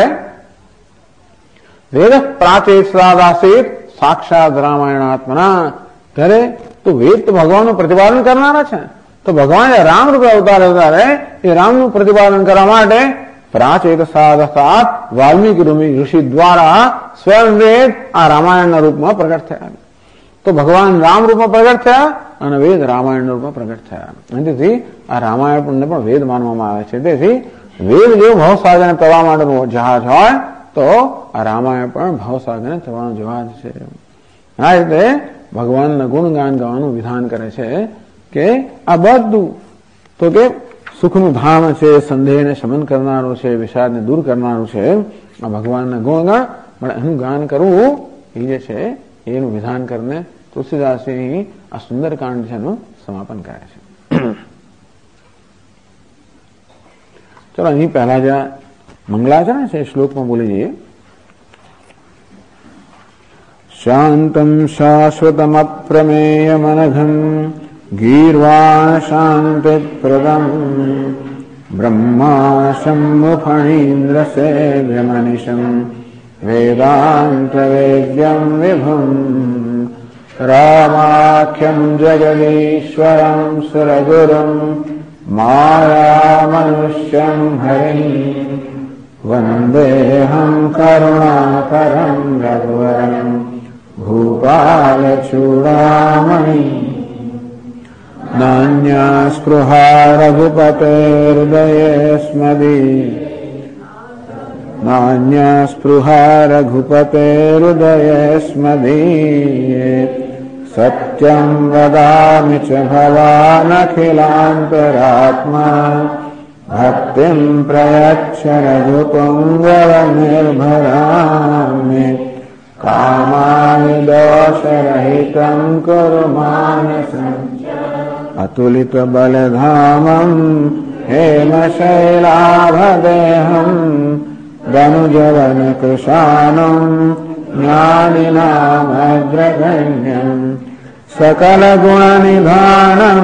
વેદ પ્રાચેતસાદાસિત સાક્ષાત રામાયણાત્મના, ત્યારે તો વેદ તો ભગવાનનું પ્રતિપાદન કરનારા છે, તો ભગવાને રામ રૂપે અવતાર અવતારે એ રામનું પ્રતિપાદન કરવા માટે પ્રાચેત સાધકાત વાલ્મીકી ઋષિ દ્વારા સ્વયં વેદ આ રામાયણના રૂપમાં પ્રગટ થયા. તો ભગવાન રામ રૂપમાં પ્રગટ થયા અને વેદ રામાયણના રૂપમાં પ્રગટ થયા. અને તેથી આ રામાયણને પણ વેદ માનવામાં આવે છે. તેથી વેદ જેવું ભવસાગરને તરવા માટેનું જહાજ હોય તો આ રામાયણ પણ ભવસાગરને તરવાનું જહાજ છે. આ રીતે ભગવાનના ગુણગાન ગાવાનું વિધાન કરે છે કે આ બધું તો કે સુખનું ધામ છે, સંદેહને શમન કરનારું છે, વિષાદને દૂર કરનારું છે. આ ભગવાનના ગુણગાન પણ એનું ગાન કરવું એ જે છે એનું વિધાન કરીને તુલસીદાસજી આ સુંદરકાંડ છે એનું સમાપન કરે છે. ચલો અહીં પહેલા જે મંગલાચરણ છે શ્લોકમાં બોલી જઈએ. શાંતમ શાશ્વતમ અપ્રમેયમનઘમ ગીર્વાણ શાંતિપ્રદમ બ્રહ્માશમ્મુફણીન્દ્ર સેવ્યમનિશમ વેદાંત વેદ્યમ વિભુમ રામાખ્યમ જગદીશ્વરમ સુરગુરુમ માયામનુષ્યમ હરિમ વંદેહમ કરુણાકરમ રઘુવરમ ભૂપાલચૂડામણિ નાન્યા સ્પૃહા રઘુપતેર્દયે સ્મદીયે સત્યં વદામિ ચ ભવાનખિલાંતરાત્મા ભક્તિં પ્રયચ્છ રઘુપુંગવનિર્ભરામે કામાનિ દોષરહિतं કુરુ માનસં અતુલિત બલધામં હેમશૈલાભદેહં ધનુજવન કૃશાનં જ્ઞાનિનામગ્રગણ્યં સકલ ગુણનિધાનં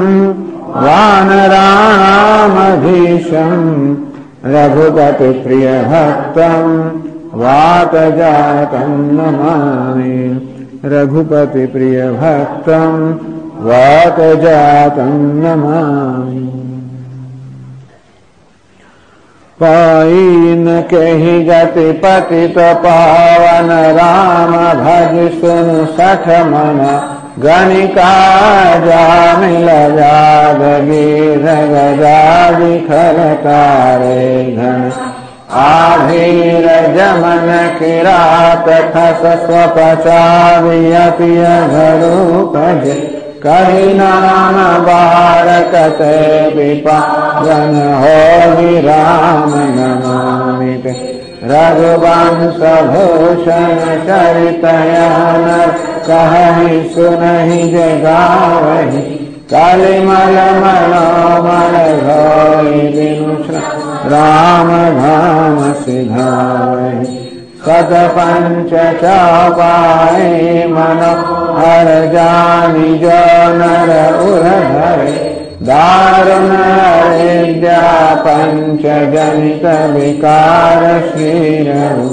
વાનરાણામધીશં રઘુપતિ પ્રિય ભક્તં વાતજાતં નમામિ. રઘુપતિ પ્રિય ભક્તં વાતજાતં નમામિ. પાઈન કહી ગતિ પતિત પાવન રામ ભજ સુન સઠ મન ગણિકા જામિલ જાદગીર ગજાદિ ખર તારે ઘન આભીર જમન કિરાત ખસ સ્વપચાવિયપિય ઘરુ પજ કહી નામ બાળક તે વિપાવન હો રામ નમામિ. રઘુવંશ ભૂષણ ચરિતયન કહી સુનહિ જ ગાવહિ કલિમલ મનોમલ ઘોઈ બિનુ રામ ધામ સિધાવહિ. સત પંચ ચોપાઈ મનોહર જાની જો નર ઉરધરે દારુણ હરેદ્યા પંચ જનિત વિકાર શ્રી રઘુ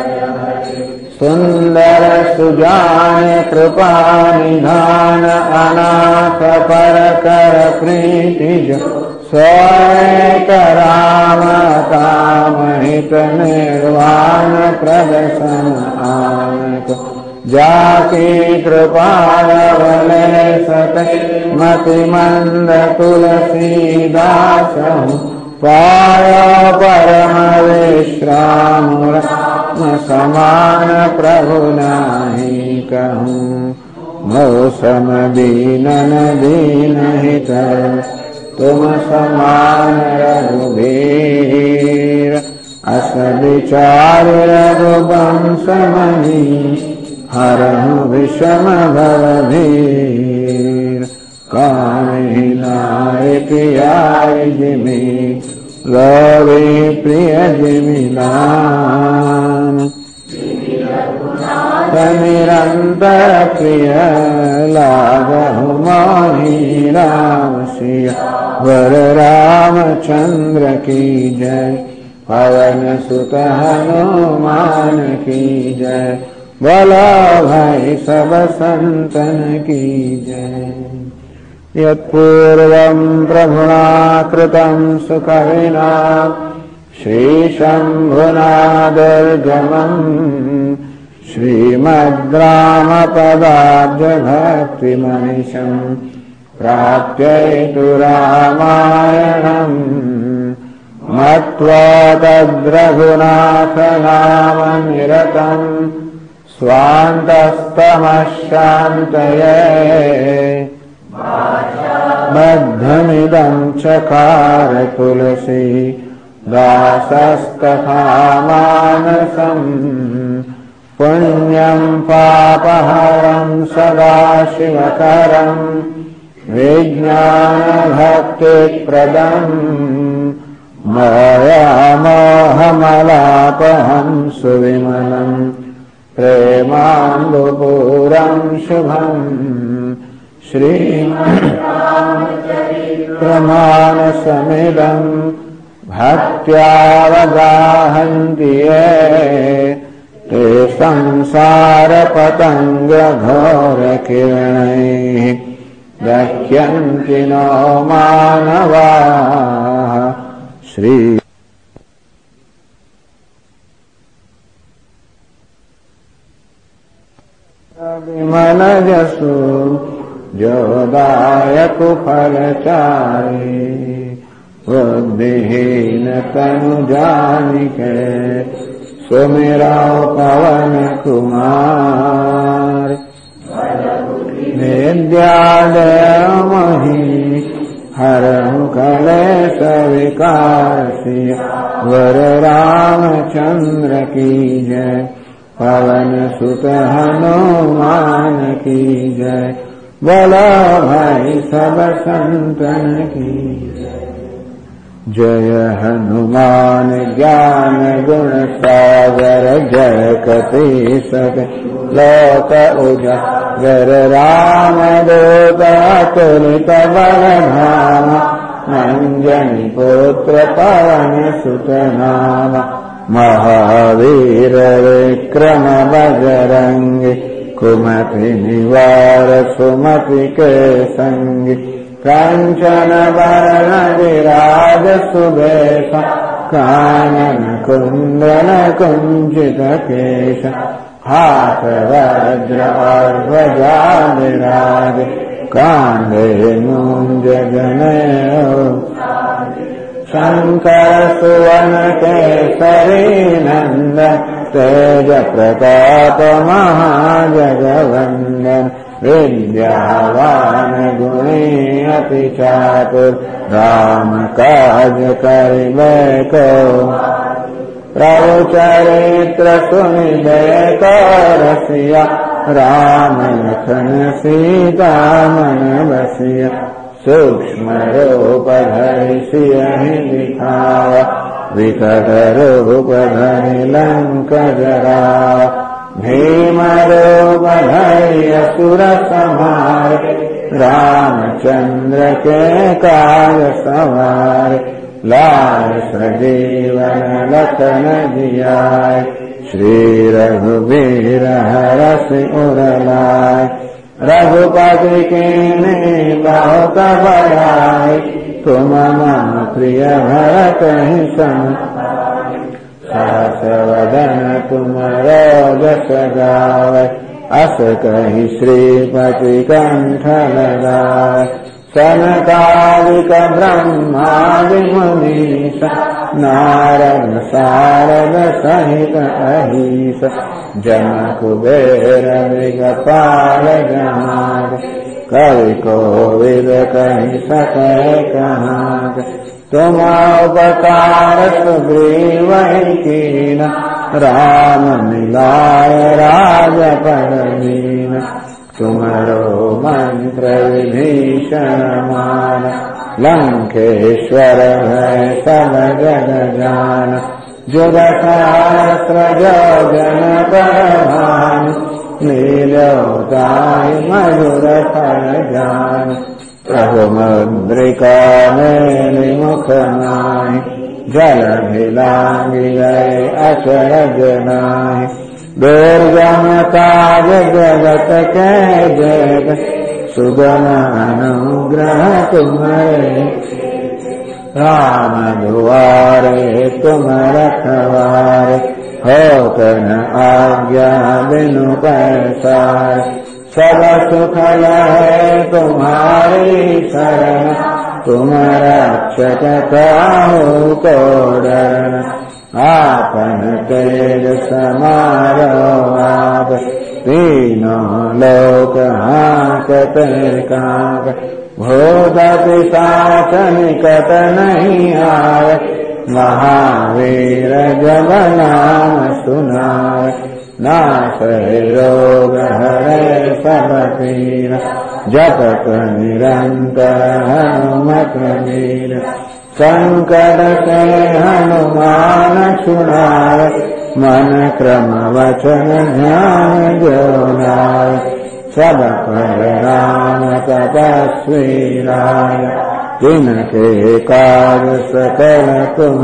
સુંદર સુજાન કૃપા નિધાન અનાથ પર કર પ્રીતિ જો સ્વૈક રામ કામ હિત નિર્વાણ પ્રદર્શન આનક જાકી કૃપાવલે સત મતિ મંદ તુલસીદાસ પાયો પરમ વિશ્રામ સમાન પ્રભુ નાહી કહું મૌસમ દીનન દીન હિત तुम समान रघुवीर अस विचार रघुवंश मणि हरहु विषम भवभीर कामिनायक कियाय जिमि लवे प्रिय जिमिलान निरंतर प्रिय लागहु माही राम सिया वर रामचंद्र की जय पवन सुत हनुमान की जय बोलो भाई सब संतन की जय। यत्पूर्वं प्रभुना कृतं सुकविना श्रीशम्भुना दुर्गमम् श्रीमद्रामपदाब्जभक्तिमनिशम् प्राप्यैतु रामायणम् मत्वा तद्रघुनाथनामनिरतम् स्वान्तस्तमशान्तये बद्धमिदं चकार तुलसी दासस्तथा मानसम् पुण्यं पापहरं सदा शिवकरम् विज्ञानभक्तिप्रदम् मायामोहमलापहं सुविमलम् प्रेमाम्बुपूरं शुभम् श्रीमानसमिदम् भक्त्यावगाहन्ति ये ते संसारपतङ्गघोरकिरणैः दह्यन्ति नो मानवाः श्री विमलजसु जोदायक फलचारी बुद्धिहीन तनु जानिके सुमिरा पवन कुमार विद्यालय मही हरहु कलेश विकार सिया वर रामचंद्र की जय पवन सुत हनुमान की जय बोलो भाई सब संतन की जय हनुमान ज्ञान गुण सागर जय कपीसक लोक उजागर राम दूत अतुलित बल धामा अंजनी पुत्र पवन सुत नामा महावीर विक्रम बजरंगी कुमति निवार सुमति के संगी कांचन वरण विराज सुबेश कानन कुंदन कुंजित केश हाथ वज्र और ध्वजा विराज कांधे मूंज जनेऊ शंकर सुवन केसरी नंदन तेज प्रताप महाजगवंदन विद्यावान गुणी अति चातुर राम काज करिबे को प्रभु चरित्र सुनिबे को रसिया राम लखन सीता मन बसिया सूक्ष्म रूप धरि सियहि दिखावा विकट रूप धरि लंक जरावा भीम रूप धरि असुर संहारे रामचंद्र के काज सवारे लाल सजीवन लखन जियाय श्री रघुवीर हरषि उर लाय रघुपति कीन्ही बहुत बड़ाई तुम मम प्रिय भरत ही सम सहस वदन तुम जस गावै अस कहि श्रीपति कंठ लगावै सनकादिक ब्रह्मादि मुनीश नारद सारद सहित अहीस जन कुबेर दिगपाल जहाज कवि कोविद कहि सकै कहां तुम उपकार सुग्रीवहि कीना राम मिलाय राजपद दीन तुमरो मंत्र विभीषण मान लंकेश्वर है सब जग जान, जुग सहस्र जो जन पर भान, लील्योताहि मधुर फल जान। प्रभु मुद्रिका मेलि मुख नाहि, जल भिलांगी गए अचरज नाहि। दुर्गम काज जगत के जग, सुगम अनुग्रह तुम्हारे। राम दुआरे तुम रखवारे, होत न आज्ञा बिनु पैसार। सब सुख है तुम्हारी शरण, तुम रक्षक काहू को डरन। आपन तेज समारो आप, तीनों लोक हाँकते कांप। भूत पिशाच निकट नहीं आए, महावीर जब नाम सुनाए। नाशे रोग हरे सब पीरा, जपत निरंतर हनुमत वीर। संकट से हनुमान छुड़ाए, मन क्रम वचन ध्यान जो लाए। सब पर राम तपस्वी राय, जिनके काज सकल तुम।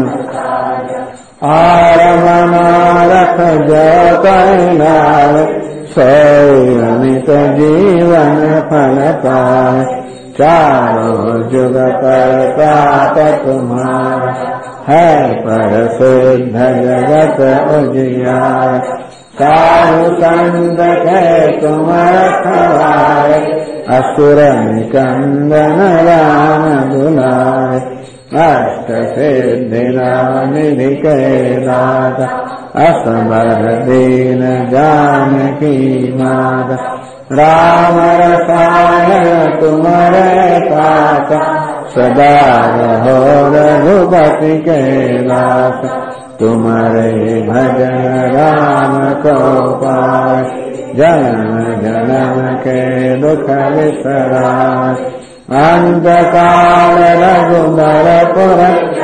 आर मनोरथ जो कैलाय, सोई अमित जीवन फल पाए। चारों जुग पर ताप तुम्हारा, है पर सिद्ध जगत उजियार। साधु संत है तुम रखवारे, असुर निकंदन राम दुलारे। अष्ट सिद्धि निधि के दाता, असबर दीन जानकी माता। राम रसायन तुम्हारे पास, सदा रहो रघुपति के दास। तुम्हारे भजन राम को पाए, जन्म जन्म के दुख विसराय। अंत काल रघुबरपुर,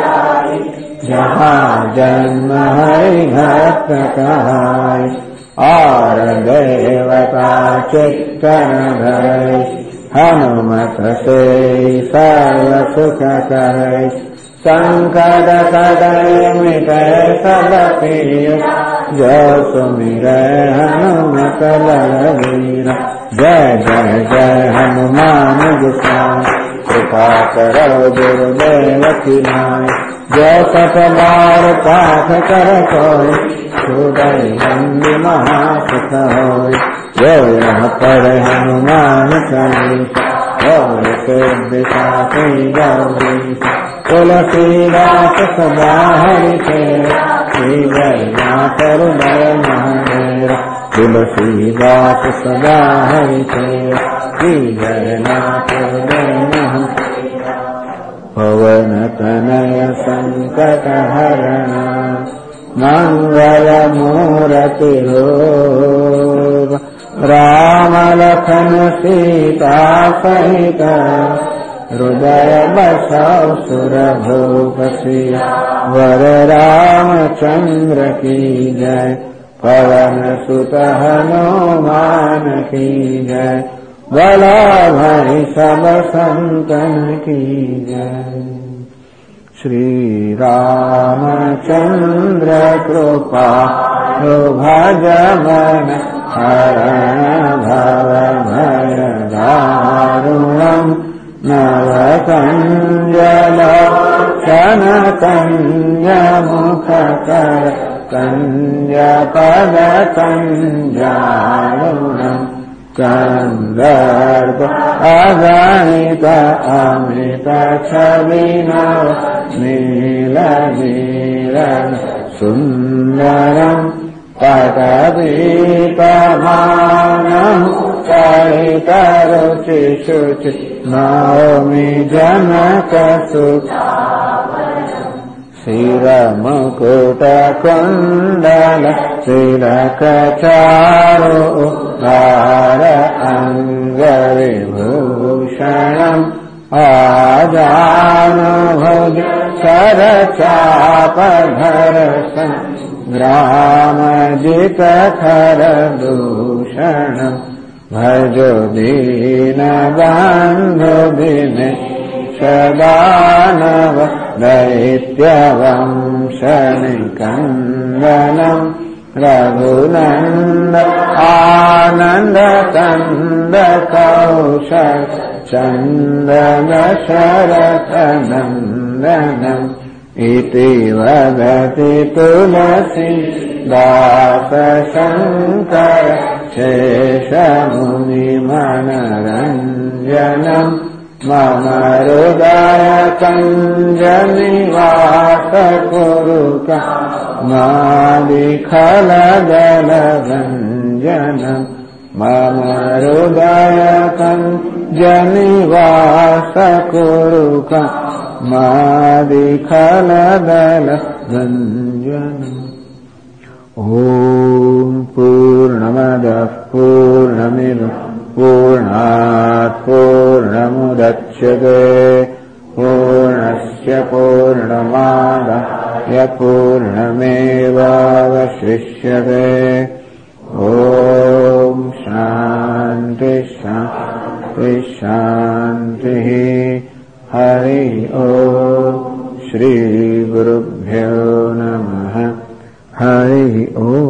जहाँ जन्म हरि भक्त कहाय। और देवता चित्तन धरे, हनुमत से सर्व सुख करे। संकट कटय मिटय सब पीर, जो सुमिरै हनुमत बलवीर। जय जय जय हनुमान गोसाई, कृपा करो गुरुदेव की नाई। जय सत बार पाठ कर कोई, हृदय बंदी महासुख होय। जो यह पढ़े हनुमान चालीसा, और सिद्धि साखी गौरी। तुलसीदास सदा हरि तेरा, श्री जयनाथ हृदय महादेव। तुलसीदास सदा हरि तेरा, श्री जयनाथ हृदय महादेव। पवन तनय संकट हरण, मंगल मूरति रूप। राम लखन सीता सहित, हृदय बसाओ सुरभूप सिया। वर रामचंद्र की जय, पवन सुत हनुमान की जय। भला भाई सब संतन की जय। श्री रामचंद्र कृपा भज मन, हरण भव भय दारुणम्। नव कंजल शन कंज मुख कर, कंज पद कंजारुणम्। कंदर्प अगणित अमृत छवि नव, नील नील सुंदरम्। पटदीपमानम् सहित रुचि शुचि, नौमि जनक सुत। शिर मुकुट कुंडल तिलक चारु, धार अंग विभूषणम्। आजानुभुज सरचापधर संग्रामजित खर दूषण भजो दीनबन्धु दिनेशदानव दैत्यवंशनिकन्दनम् रघुनन्द आनन्द कन्द कौशल चन्दन शरथ नन्दनम् इति वदति तुलसी दास शङ्कर शेषमुनिमनरञ्जनम् मम हृदय कञ्जनिवास कुरु कामादिखलदलभञ्जनम् मम हृदय कञ्जनिवास कुरु कामादिखलदलभञ्जनम्। ॐ पूर्णमदः पूर्णमिदम् पूर्णात् पूर्णमुदच्यते पूर्णस्य पूर्णमादाय पूर्णमेवावशिष्यते। ॐ शान्ति शान्ति शान्तिः। हरि ॐ श्रीगुरुभ्यो नमः। हरि ॐ।